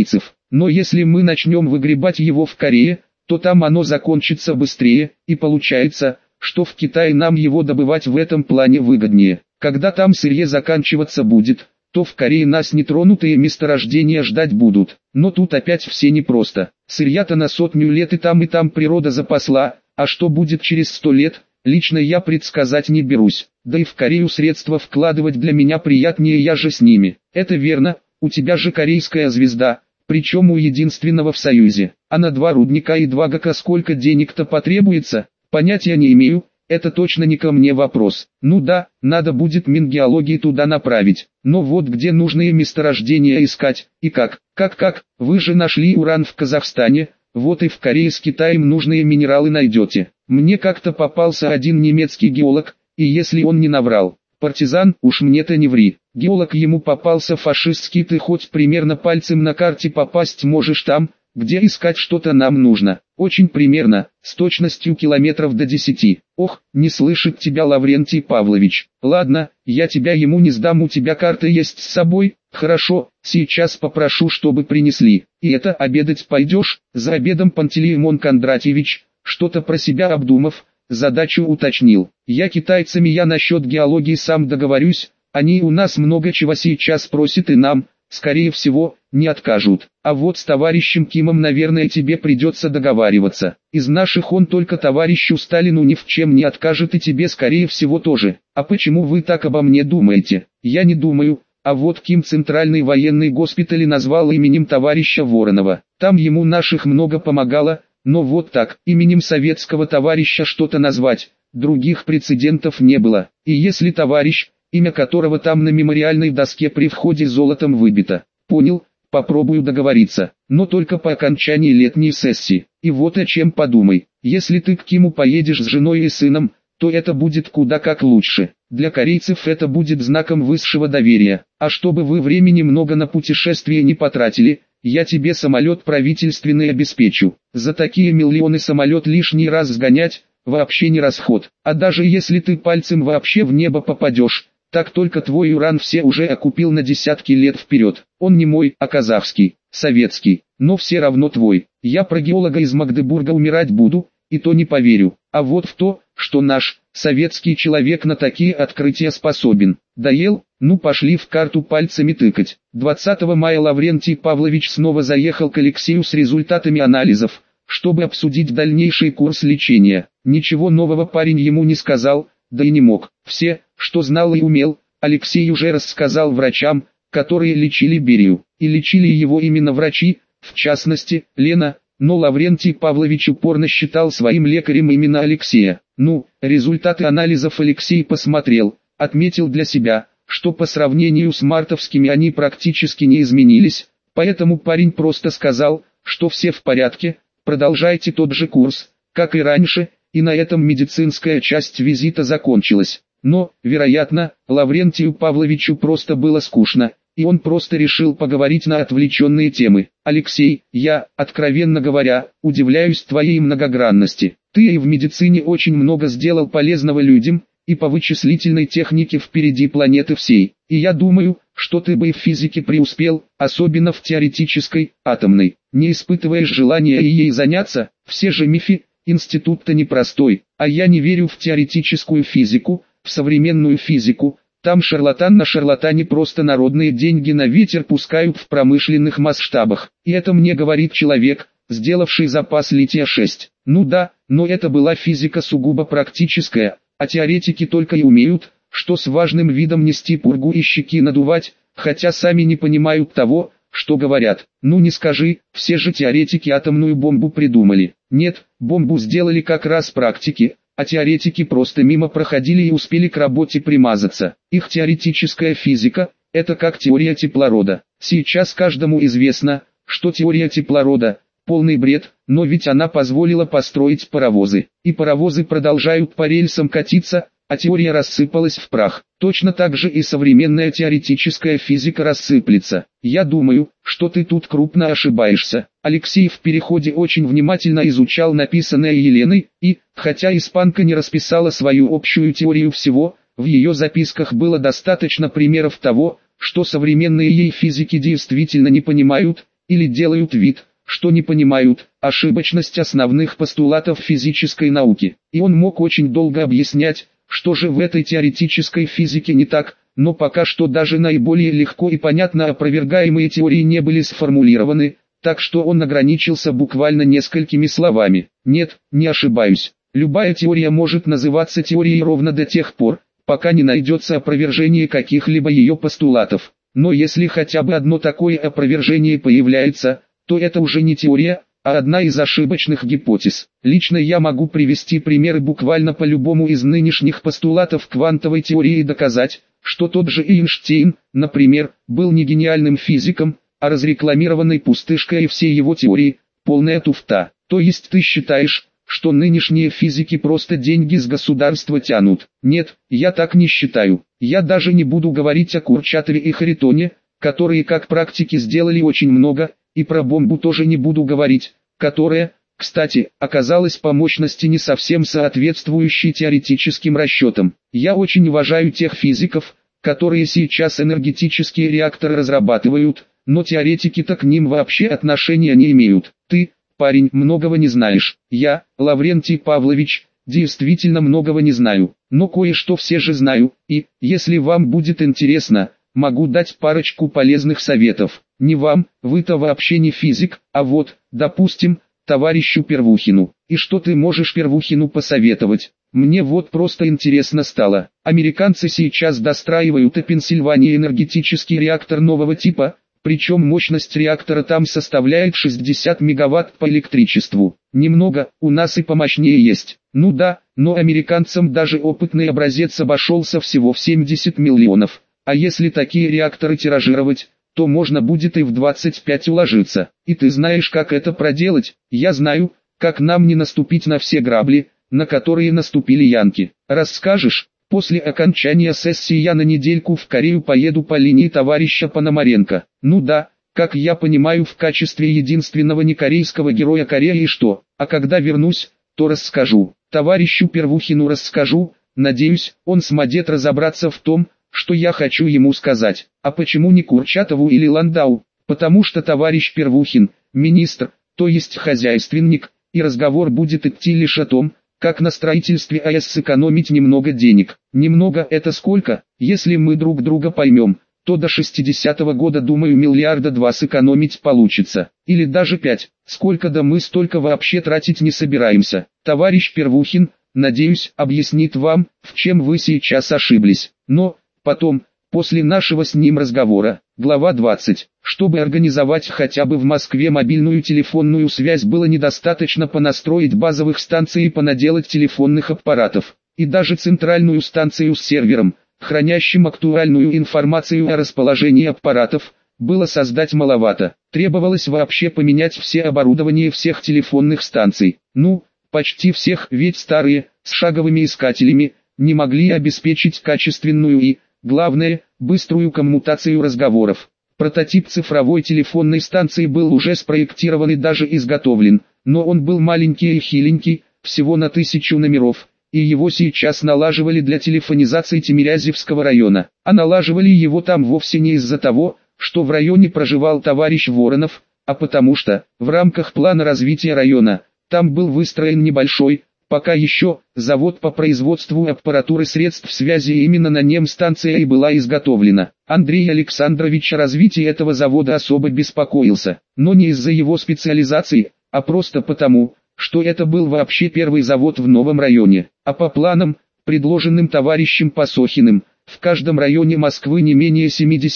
Но если мы начнем выгребать его в Корее, то там оно закончится быстрее, и получается, что в Китае нам его добывать в этом плане выгоднее. Когда там сырье заканчиваться будет, то в Корее нас нетронутые месторождения ждать будут. Но тут опять все непросто. Сырья-то на 100 лет и там природа запасла, а что будет через 100 лет, лично я предсказать не берусь. Да и в Корею средства вкладывать для меня приятнее, я же с ними. Это верно, у тебя же корейская звезда, причем у единственного в Союзе. А на 2 рудника и 2 ГК сколько денег-то потребуется, понятия не имею. Это точно не ко мне вопрос. Ну да, надо будет Мингеологии туда направить. Но вот где нужные месторождения искать, и как? Как? Вы же нашли уран в Казахстане, вот и в Корее с Китаем нужные минералы найдете. Мне как-то попался один немецкий геолог, и если он не наврал, партизан, уж мне-то не ври. Геолог ему попался фашистский, ты хоть примерно пальцем на карте попасть можешь там, где искать что-то нам нужно. Очень примерно, с точностью километров до 10. Ох, не слышит тебя Лаврентий Павлович. Ладно, я тебя ему не сдам, у тебя карта есть с собой? Хорошо, сейчас попрошу, чтобы принесли. И это, обедать пойдешь? За обедом Пантелеймон Кондратьевич, что-то про себя обдумав, задачу уточнил. Я насчет геологии сам договорюсь, они у нас много чего сейчас просят и нам, скорее всего, не откажут. А вот с товарищем Кимом, наверное, тебе придется договариваться. Из наших он только товарищу Сталину ни в чем не откажет, и тебе скорее всего тоже. А почему вы так обо мне думаете? Я не думаю, а вот Ким Центральный военный госпиталь назвал именем товарища Воронова. Там ему наших много помогало, но вот так, именем советского товарища что-то назвать, других прецедентов не было. И если товарищ, имя которого там на мемориальной доске при входе золотом выбито. Понял, попробую договориться, но только по окончании летней сессии. И вот о чем подумай, если ты к Киму поедешь с женой и сыном, то это будет куда как лучше. Для корейцев это будет знаком высшего доверия. А чтобы вы времени много на путешествие не потратили, я тебе самолет правительственный обеспечу. За такие миллионы самолет лишний раз сгонять, вообще не расход. А даже если ты пальцем вообще в небо попадешь, так только твой уран все уже окупил на десятки лет вперед. Он не мой, а казахский, советский, но все равно твой. Я про геолога из Магдебурга умирать буду, и то не поверю. А вот в то, что наш, советский человек на такие открытия способен. Доел? Ну пошли в карту пальцами тыкать. 20 мая Лаврентий Павлович снова заехал к Алексею с результатами анализов, чтобы обсудить дальнейший курс лечения. Ничего нового парень ему не сказал, да и не мог. Все, что знал и умел, Алексей уже рассказал врачам, которые лечили Берию. И лечили его именно врачи, в частности, Лена, но Лаврентий Павлович упорно считал своим лекарем именно Алексея. Ну, результаты анализов Алексей посмотрел, отметил для себя, что по сравнению с мартовскими они практически не изменились, поэтому парень просто сказал, что все в порядке, продолжайте тот же курс, как и раньше, и на этом медицинская часть визита закончилась. Но, вероятно, Лаврентию Павловичу просто было скучно, и он просто решил поговорить на отвлеченные темы. «Алексей, я, откровенно говоря, удивляюсь твоей многогранности. Ты и в медицине очень много сделал полезного людям, и по вычислительной технике впереди планеты всей. И я думаю, что ты бы и в физике преуспел, особенно в теоретической, атомной. Не испытываешь желания ей заняться? Все же МИФИ, институт-то непростой, а я не верю в теоретическую физику, в современную физику. Там шарлатан на шарлатане просто народные деньги на ветер пускают в промышленных масштабах. И это мне говорит человек, сделавший запас лития-6. Ну да, но это была физика сугубо практическая, а теоретики только и умеют, что с важным видом нести пургу и щеки надувать, хотя сами не понимают того, что говорят. Ну не скажи, все же теоретики атомную бомбу придумали. Нет, бомбу сделали как раз практики, а теоретики просто мимо проходили и успели к работе примазаться. Их теоретическая физика – это как теория теплорода. Сейчас каждому известно, что теория теплорода – полный бред, но ведь она позволила построить паровозы. И паровозы продолжают по рельсам катиться, а теория рассыпалась в прах. Точно так же и современная теоретическая физика рассыплется. Я думаю, что ты тут крупно ошибаешься. Алексей в переходе очень внимательно изучал написанное Еленой, и, хотя испанка не расписала свою общую теорию всего, в ее записках было достаточно примеров того, что современные ей физики действительно не понимают, или делают вид, что не понимают ошибочность основных постулатов физической науки. И он мог очень долго объяснять, что же в этой теоретической физике не так, но пока что даже наиболее легко и понятно опровергаемые теории не были сформулированы, так что он ограничился буквально несколькими словами. Нет, не ошибаюсь. Любая теория может называться теорией ровно до тех пор, пока не найдется опровержение каких-либо ее постулатов. Но если хотя бы одно такое опровержение появляется, то это уже не теория, а одна из ошибочных гипотез. Лично я могу привести примеры буквально по любому из нынешних постулатов квантовой теории и доказать, что тот же Эйнштейн, например, был не гениальным физиком, а разрекламированной пустышкой, и все его теории – полная туфта. То есть ты считаешь, что нынешние физики просто деньги с государства тянут? Нет, я так не считаю. Я даже не буду говорить о Курчатове и Харитоне, которые как практики сделали очень много, и про бомбу тоже не буду говорить, которая, кстати, оказалась по мощности не совсем соответствующей теоретическим расчетам. Я очень уважаю тех физиков, которые сейчас энергетические реакторы разрабатывают, но теоретики-то к ним вообще отношения не имеют. Ты, парень, многого не знаешь. Я, Лаврентий Павлович, действительно многого не знаю, но кое-что все же знаю, и, если вам будет интересно, могу дать парочку полезных советов. Не вам, вы-то вообще не физик, а вот, допустим, товарищу Первухину. И что ты можешь Первухину посоветовать? Мне вот просто интересно стало. Американцы сейчас достраивают в Пенсильвании энергетический реактор нового типа, причем мощность реактора там составляет 60 мегаватт по электричеству. Немного, у нас и помощнее есть. Ну да, но американцам даже опытный образец обошелся всего в 70 миллионов. А если такие реакторы тиражировать, то можно будет и в 25 уложиться. И ты знаешь, как это проделать? Я знаю, как нам не наступить на все грабли, на которые наступили янки. Расскажешь? После окончания сессии я на недельку в Корею поеду по линии товарища Пономаренко. Ну да, как я понимаю, в качестве единственного некорейского героя Кореи, и что? А когда вернусь, то расскажу. Товарищу Первухину расскажу, надеюсь, он смогет разобраться в том, что я хочу ему сказать. А почему не Курчатову или Ландау? Потому что товарищ Первухин, министр, то есть хозяйственник, и разговор будет идти лишь о том, как на строительстве АЭС сэкономить немного денег. Немного это сколько? Если мы друг друга поймем, то до 60-го года, думаю, миллиарда 2 сэкономить получится. Или даже 5. Сколько, да мы столько вообще тратить не собираемся. Товарищ Первухин, надеюсь, объяснит вам, в чем вы сейчас ошиблись. Но, потом, после нашего с ним разговора, глава 20, чтобы организовать хотя бы в Москве мобильную телефонную связь, было недостаточно понастроить базовых станций и понаделать телефонных аппаратов, и даже центральную станцию с сервером, хранящим актуальную информацию о расположении аппаратов, было создать маловато. Требовалось вообще поменять все оборудование всех телефонных станций. Ну, почти всех, ведь старые, с шаговыми искателями, не могли обеспечить качественную и, главное, быструю коммутацию разговоров. Прототип цифровой телефонной станции был уже спроектирован и даже изготовлен, но он был маленький и хиленький, всего на 1000 номеров, и его сейчас налаживали для телефонизации Тимирязевского района. А налаживали его там вовсе не из-за того, что в районе проживал товарищ Воронов, а потому что, в рамках плана развития района, там был выстроен небольшой, пока еще, завод по производству аппаратуры средств связи, и именно на нем станция и была изготовлена. Андрей Александрович о развитии этого завода особо беспокоился, но не из-за его специализации, а просто потому, что это был вообще первый завод в новом районе. А по планам, предложенным товарищем Пасохиным, в каждом районе Москвы не менее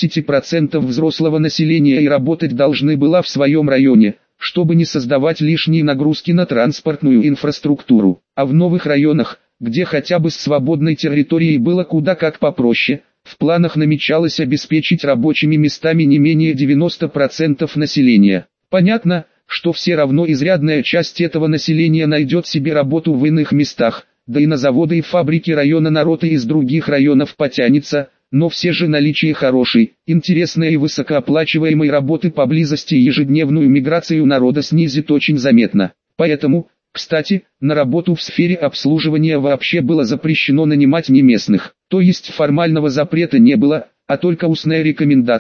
70% взрослого населения и работать должны была в своем районе, чтобы не создавать лишние нагрузки на транспортную инфраструктуру. А в новых районах, где хотя бы с свободной территорией было куда как попроще, в планах намечалось обеспечить рабочими местами не менее 90% населения. Понятно, что все равно изрядная часть этого населения найдет себе работу в иных местах, да и на заводы и фабрики района народ и из других районов потянется, но все же наличие хорошей, интересной и высокооплачиваемой работы поблизости и ежедневную миграцию народа снизит очень заметно. Поэтому, кстати, на работу в сфере обслуживания вообще было запрещено нанимать не местных, то есть формального запрета не было, а только устная рекомендация,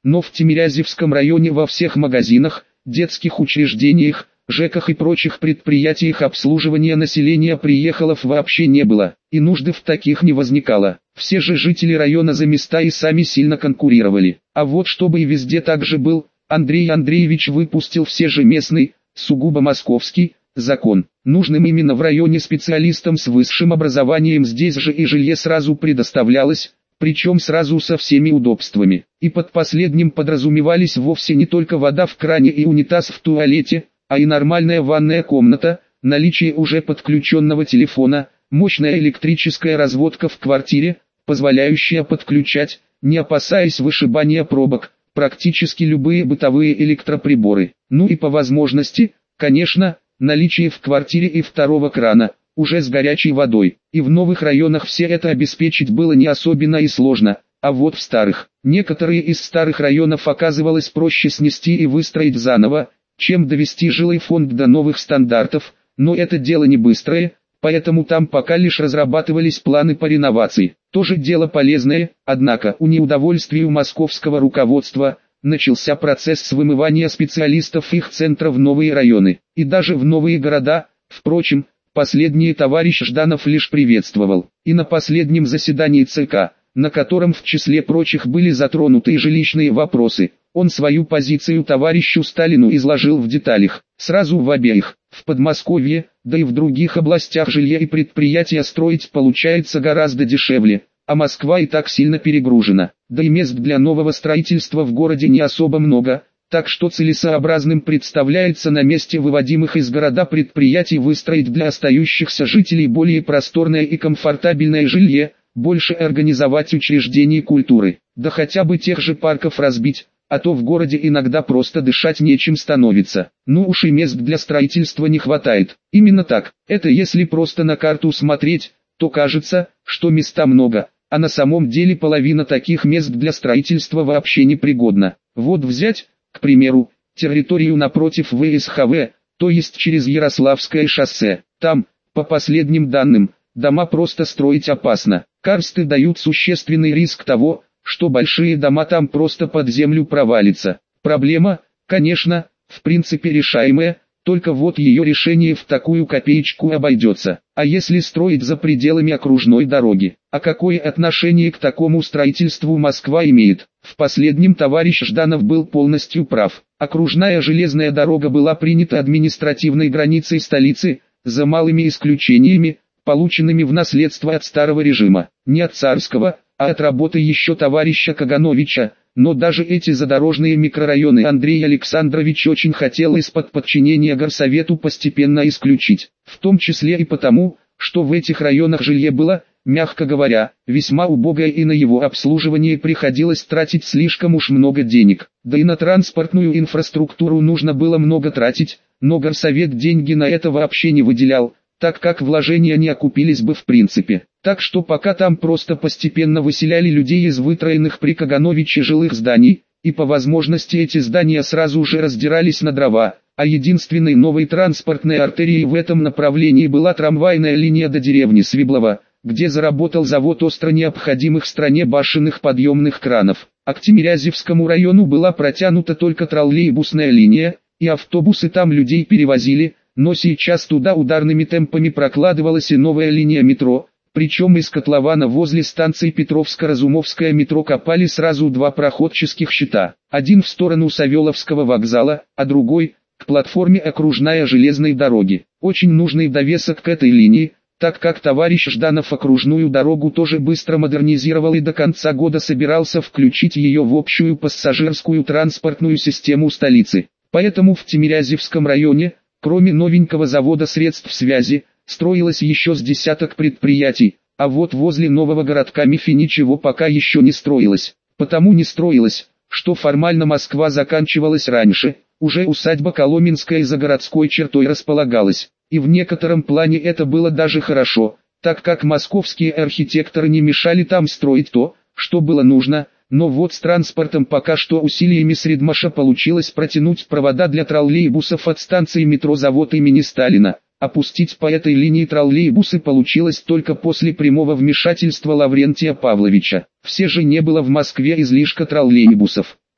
но в Тимирязевском районе во всех магазинах, детских учреждениях, ЖЭКах и прочих предприятиях обслуживания населения приехалов вообще не было, и нужды в таких не возникало. Все же жители района за места и сами сильно конкурировали. А вот чтобы и везде так же был, Андрей Андреевич выпустил все же местный, сугубо московский, закон. Нужным именно в районе специалистам с высшим образованием здесь же и жилье сразу предоставлялось, причем сразу со всеми удобствами. И под последним подразумевались вовсе не только вода в кране и унитаз в туалете, а и нормальная ванная комната, наличие уже подключенного телефона, мощная электрическая разводка в квартире, позволяющая подключать, не опасаясь вышибания пробок, практически любые бытовые электроприборы. Ну и по возможности, конечно, наличие в квартире и второго крана, уже с горячей водой. И в новых районах все это обеспечить было не особенно и сложно, а вот в старых. Некоторые из старых районов оказывалось проще снести и выстроить заново, чем довести жилой фонд до новых стандартов, но это дело не быстрое, поэтому там пока лишь разрабатывались планы по реновации. Тоже дело полезное, однако у неудовольствия московского руководства начался процесс с вымывания специалистов их центра в новые районы, и даже в новые города. Впрочем, последнее товарищ Жданов лишь приветствовал, и на последнем заседании ЦК, на котором в числе прочих были затронуты и жилищные вопросы, он свою позицию товарищу Сталину изложил в деталях. Сразу в обеих, в Подмосковье, да и в других областях жилье и предприятия строить получается гораздо дешевле, а Москва и так сильно перегружена, да и мест для нового строительства в городе не особо много, так что целесообразным представляется на месте выводимых из города предприятий выстроить для остающихся жителей более просторное и комфортабельное жилье, больше организовать учреждений культуры, да хотя бы тех же парков разбить, а то в городе иногда просто дышать нечем становится. Ну уж и мест для строительства не хватает. Именно так, это если просто на карту смотреть, то кажется, что места много, а на самом деле половина таких мест для строительства вообще непригодна. Вот взять, к примеру, территорию напротив ВСХВ, то есть через Ярославское шоссе. Там, по последним данным, дома просто строить опасно. Карсты дают существенный риск того, что большие дома там просто под землю провалятся. Проблема, конечно, в принципе решаемая, только вот ее решение в такую копеечку обойдется. А если строить за пределами окружной дороги? А какое отношение к такому строительству Москва имеет? В последнем товарищ Жданов был полностью прав. Окружная железная дорога была принята административной границей столицы, за малыми исключениями, полученными в наследство от старого режима. Не от царского, а от работы еще товарища Кагановича, но даже эти задорожные микрорайоны Андрей Александрович очень хотел из-под подчинения горсовету постепенно исключить, в том числе и потому, что в этих районах жилье было, мягко говоря, весьма убогое и на его обслуживание приходилось тратить слишком уж много денег, да и на транспортную инфраструктуру нужно было много тратить, но горсовет деньги на это вообще не выделял, так как вложения не окупились бы в принципе. Так что пока там просто постепенно выселяли людей из выстроенных при Кагановиче жилых зданий, и по возможности эти здания сразу же раздирались на дрова, а единственной новой транспортной артерией в этом направлении была трамвайная линия до деревни Свиблово, где заработал завод остро необходимых стране башенных подъемных кранов. А к Тимирязевскому району была протянута только троллейбусная линия, и автобусы там людей перевозили, но сейчас туда ударными темпами прокладывалась и новая линия метро, причем из котлована возле станции Петровско-Разумовское метро копали сразу два проходческих щита, один в сторону Савеловского вокзала, а другой – к платформе окружная железной дороги. Очень нужный довесок к этой линии, так как товарищ Жданов окружную дорогу тоже быстро модернизировал и до конца года собирался включить ее в общую пассажирскую транспортную систему столицы. Поэтому в Тимирязевском районе, кроме новенького завода средств связи, строилось еще с десяток предприятий, а вот возле нового городка Мифи ничего пока еще не строилось. Потому не строилось, что формально Москва заканчивалась раньше, уже усадьба Коломенская за городской чертой располагалась, и в некотором плане это было даже хорошо, так как московские архитекторы не мешали там строить то, что было нужно, но вот с транспортом пока что усилиями Средмаша получилось протянуть провода для троллейбусов от станции метро Завод имени Сталина. Опустить по этой линии троллейбусы получилось только после прямого вмешательства Лаврентия Павловича. Все же не было в Москве излишка троллейбусов.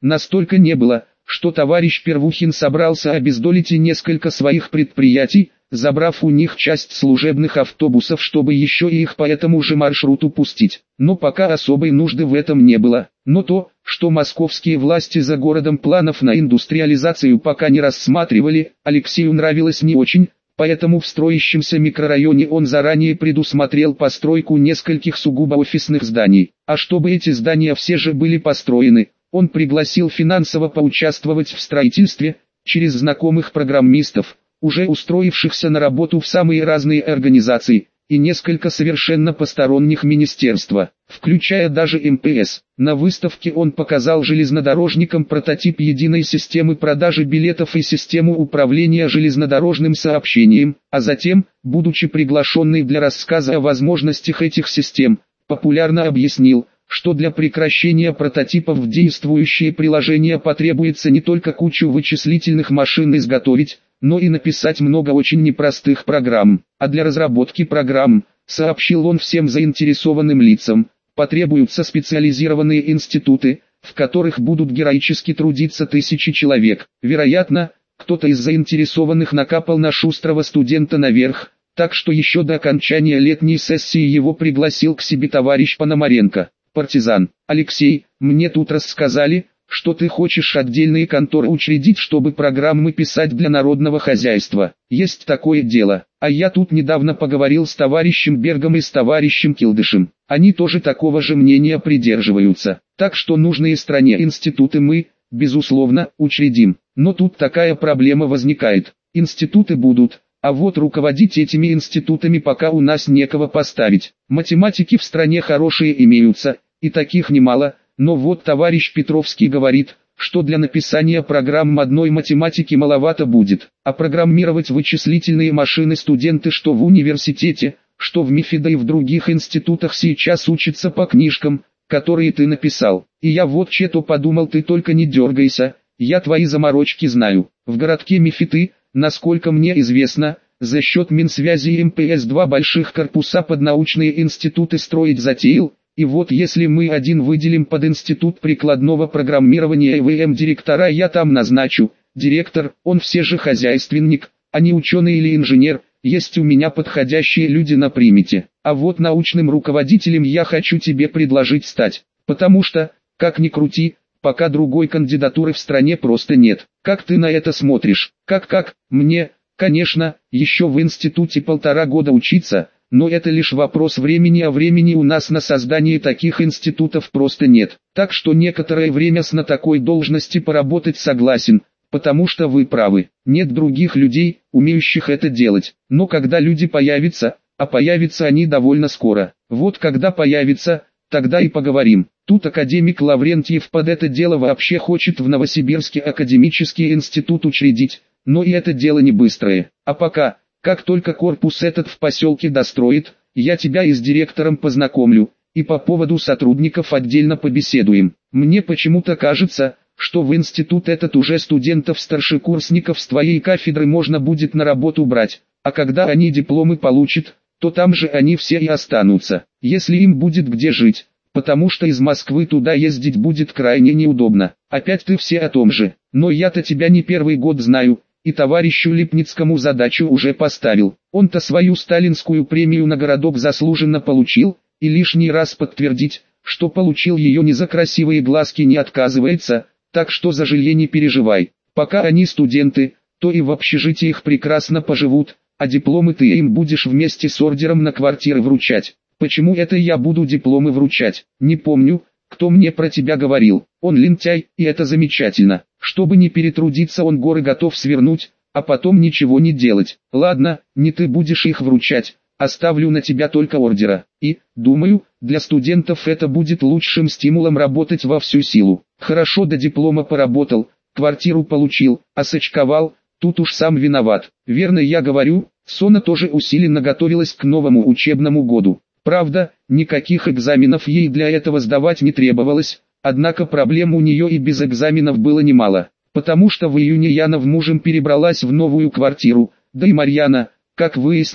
Настолько не было, что товарищ Первухин собрался обездолить и несколько своих предприятий, забрав у них часть служебных автобусов, чтобы еще и их по этому же маршруту пустить. Но пока особой нужды в этом не было. Но то, что московские власти за городом планов на индустриализацию пока не рассматривали, Алексею нравилось не очень, поэтому в строящемся микрорайоне он заранее предусмотрел постройку нескольких сугубо офисных зданий. А чтобы эти здания все же были построены, он пригласил финансово поучаствовать в строительстве, через знакомых программистов, уже устроившихся на работу в самые разные организации, и несколько совершенно посторонних министерства, включая даже МПС. На выставке он показал железнодорожникам прототип единой системы продажи билетов и систему управления железнодорожным сообщением, а затем, будучи приглашенный для рассказа о возможностях этих систем, популярно объяснил, что для прекращения прототипов в действующие приложения потребуется не только кучу вычислительных машин изготовить, но и написать много очень непростых программ. А для разработки программ, сообщил он всем заинтересованным лицам, потребуются специализированные институты, в которых будут героически трудиться тысячи человек. Вероятно, кто-то из заинтересованных накапал на шустрого студента наверх, так что еще до окончания летней сессии его пригласил к себе товарищ Пономаренко. Партизан: Алексей, мне тут рассказали, что ты хочешь отдельные конторы учредить, чтобы программы писать для народного хозяйства. Есть такое дело. А я тут недавно поговорил с товарищем Бергом и с товарищем Килдышем. Они тоже такого же мнения придерживаются. Так что нужные стране институты мы, безусловно, учредим. Но тут такая проблема возникает. Институты будут, а вот руководить этими институтами пока у нас некого поставить. Математики в стране хорошие имеются, и таких немало. Но вот товарищ Петровский говорит, что для написания программ одной математики маловато будет, а программировать вычислительные машины студенты что в университете, что в МИФИ да и в других институтах сейчас учатся по книжкам, которые ты написал. И я вот че-то подумал, ты только не дергайся, я твои заморочки знаю. В городке МИФИ ты, насколько мне известно, за счет Минсвязи и МПС два больших корпуса под научные институты строить затеял. И вот если мы один выделим под институт прикладного программирования ИВМ директора, я там назначу. Директор, он все же хозяйственник, а не ученый или инженер, есть у меня подходящие люди на примете. А вот научным руководителем я хочу тебе предложить стать, потому что, как ни крути, пока другой кандидатуры в стране просто нет. Как ты на это смотришь? Как? Мне, конечно, еще в институте 1,5 года учиться. Но это лишь вопрос времени, а времени у нас на создание таких институтов просто нет. Так что некоторое время на такой должности поработать согласен, потому что вы правы. Нет других людей, умеющих это делать. Но когда люди появятся, а появятся они довольно скоро. Вот когда появятся, тогда и поговорим. Тут академик Лаврентьев под это дело вообще хочет в Новосибирске академический институт учредить, но и это дело не быстрое. А пока... Как только корпус этот в поселке достроит, я тебя и с директором познакомлю, и по поводу сотрудников отдельно побеседуем. Мне почему-то кажется, что в институт этот уже студентов-старшекурсников с твоей кафедры можно будет на работу брать, а когда они дипломы получат, то там же они все и останутся, если им будет где жить, потому что из Москвы туда ездить будет крайне неудобно. Опять ты все о том же, но я-то тебя не первый год знаю. И товарищу Липницкому задачу уже поставил. Он-то свою сталинскую премию на городок заслуженно получил, и лишний раз подтвердить, что получил ее не за красивые глазки, не отказывается, так что за жилье не переживай. Пока они студенты, то и в общежитии их прекрасно поживут, а дипломы ты им будешь вместе с ордером на квартиры вручать. Почему это я буду дипломы вручать? Не помню, кто мне про тебя говорил. Он лентяй, и это замечательно. Чтобы не перетрудиться, он горы готов свернуть, а потом ничего не делать. Ладно, не ты будешь их вручать, оставлю на тебя только ордера. И, думаю, для студентов это будет лучшим стимулом работать во всю силу. Хорошо до диплома поработал, квартиру получил, а сочковал, тут уж сам виноват. Верно я говорю, Сона тоже усиленно готовилась к новому учебному году. Правда, никаких экзаменов ей для этого сдавать не требовалось. Однако проблем у нее и без экзаменов было немало, потому что в июне Яна в мужем перебралась в новую квартиру, да и Марьяна, как выяснилось,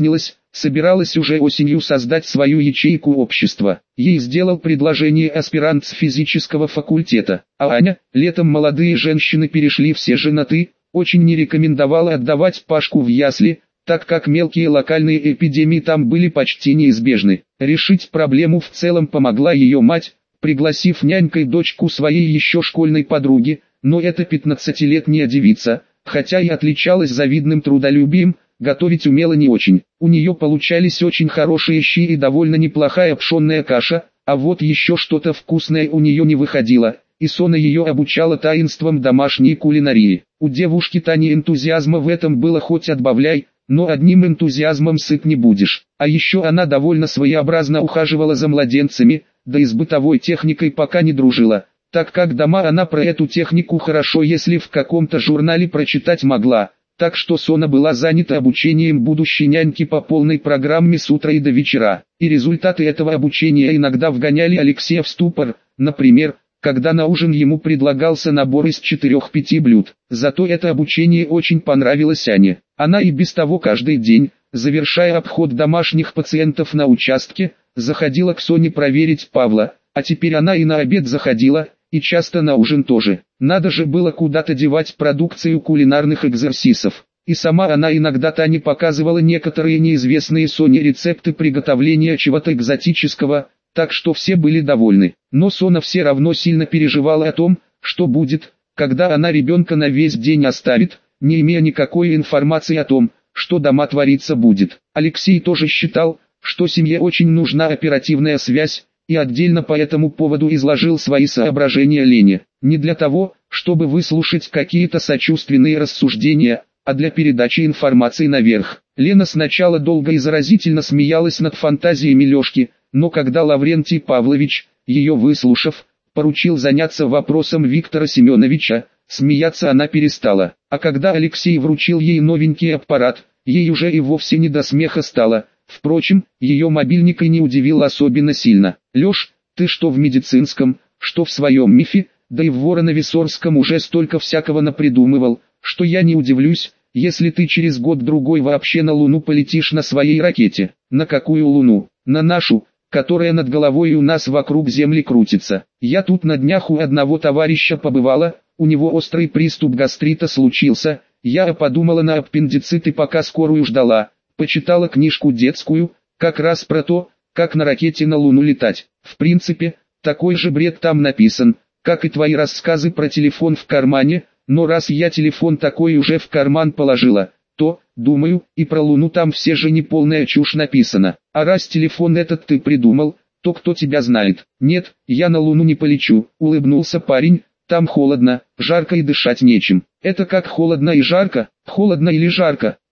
собиралась уже осенью создать свою ячейку общества. Ей сделал предложение аспирант с физического факультета, а Аня, летом молодые женщины перешли все же на «ты», очень не рекомендовала отдавать Пашку в ясли, так как мелкие локальные эпидемии там были почти неизбежны. Решить проблему в целом помогла ее мать, пригласив нянькой дочку своей еще школьной подруги, но эта 15-летняя девица, хотя и отличалась завидным трудолюбием, готовить умела не очень. У нее получались очень хорошие щи и довольно неплохая пшенная каша, а вот еще что-то вкусное у нее не выходило, и Сона ее обучала таинствам домашней кулинарии. У девушки Тани энтузиазма в этом было хоть отбавляй, но одним энтузиазмом сыт не будешь. А еще она довольно своеобразно ухаживала за младенцами, да и с бытовой техникой пока не дружила, так как дома она про эту технику хорошо если в каком-то журнале прочитать могла, так что Сона была занята обучением будущей няньки по полной программе с утра и до вечера, и результаты этого обучения иногда вгоняли Алексея в ступор, например, когда на ужин ему предлагался набор из 4-5 блюд. Зато это обучение очень понравилось Ане. Она и без того каждый день, завершая обход домашних пациентов на участке, заходила к Соне проверить Павла, а теперь она и на обед заходила, и часто на ужин тоже. Надо же было куда-то девать продукцию кулинарных экзерсисов. И сама она иногда Тане показывала некоторые неизвестные Соне рецепты приготовления чего-то экзотического, так что все были довольны. Но Сона все равно сильно переживала о том, что будет, когда она ребенка на весь день оставит, не имея никакой информации о том, что дома твориться будет. Алексей тоже считал, что семье очень нужна оперативная связь, и отдельно по этому поводу изложил свои соображения Лене. Не для того, чтобы выслушать какие-то сочувственные рассуждения, а для передачи информации наверх. Лена сначала долго и заразительно смеялась над фантазиями Лешки, но когда Лаврентий Павлович, ее выслушав, поручил заняться вопросом Виктора Семеновича, смеяться она перестала. А когда Алексей вручил ей новенький аппарат, ей уже и вовсе не до смеха стало. Впрочем, ее мобильник и не удивил особенно сильно. «Леш, ты что в медицинском, что в своем мифе, да и в Воронове-Сорском уже столько всякого напридумывал, что я не удивлюсь, если ты через год-другой вообще на Луну полетишь на своей ракете». «На какую Луну?» «На нашу, которая над головой у нас вокруг Земли крутится. Я тут на днях у одного товарища побывала, у него острый приступ гастрита случился, я подумала на аппендицит и пока скорую ждала, почитала книжку детскую, как раз про то, как на ракете на Луну летать. В принципе, такой же бред там написан, как и твои рассказы про телефон в кармане, но раз я телефон такой уже в карман положила, то, думаю, и про Луну там все же не полная чушь написана. А раз телефон этот ты придумал, то кто тебя знает? Нет, я на Луну не полечу, улыбнулся парень, там холодно, жарко и дышать нечем. Это как холодно и жарко, холодно или жарко?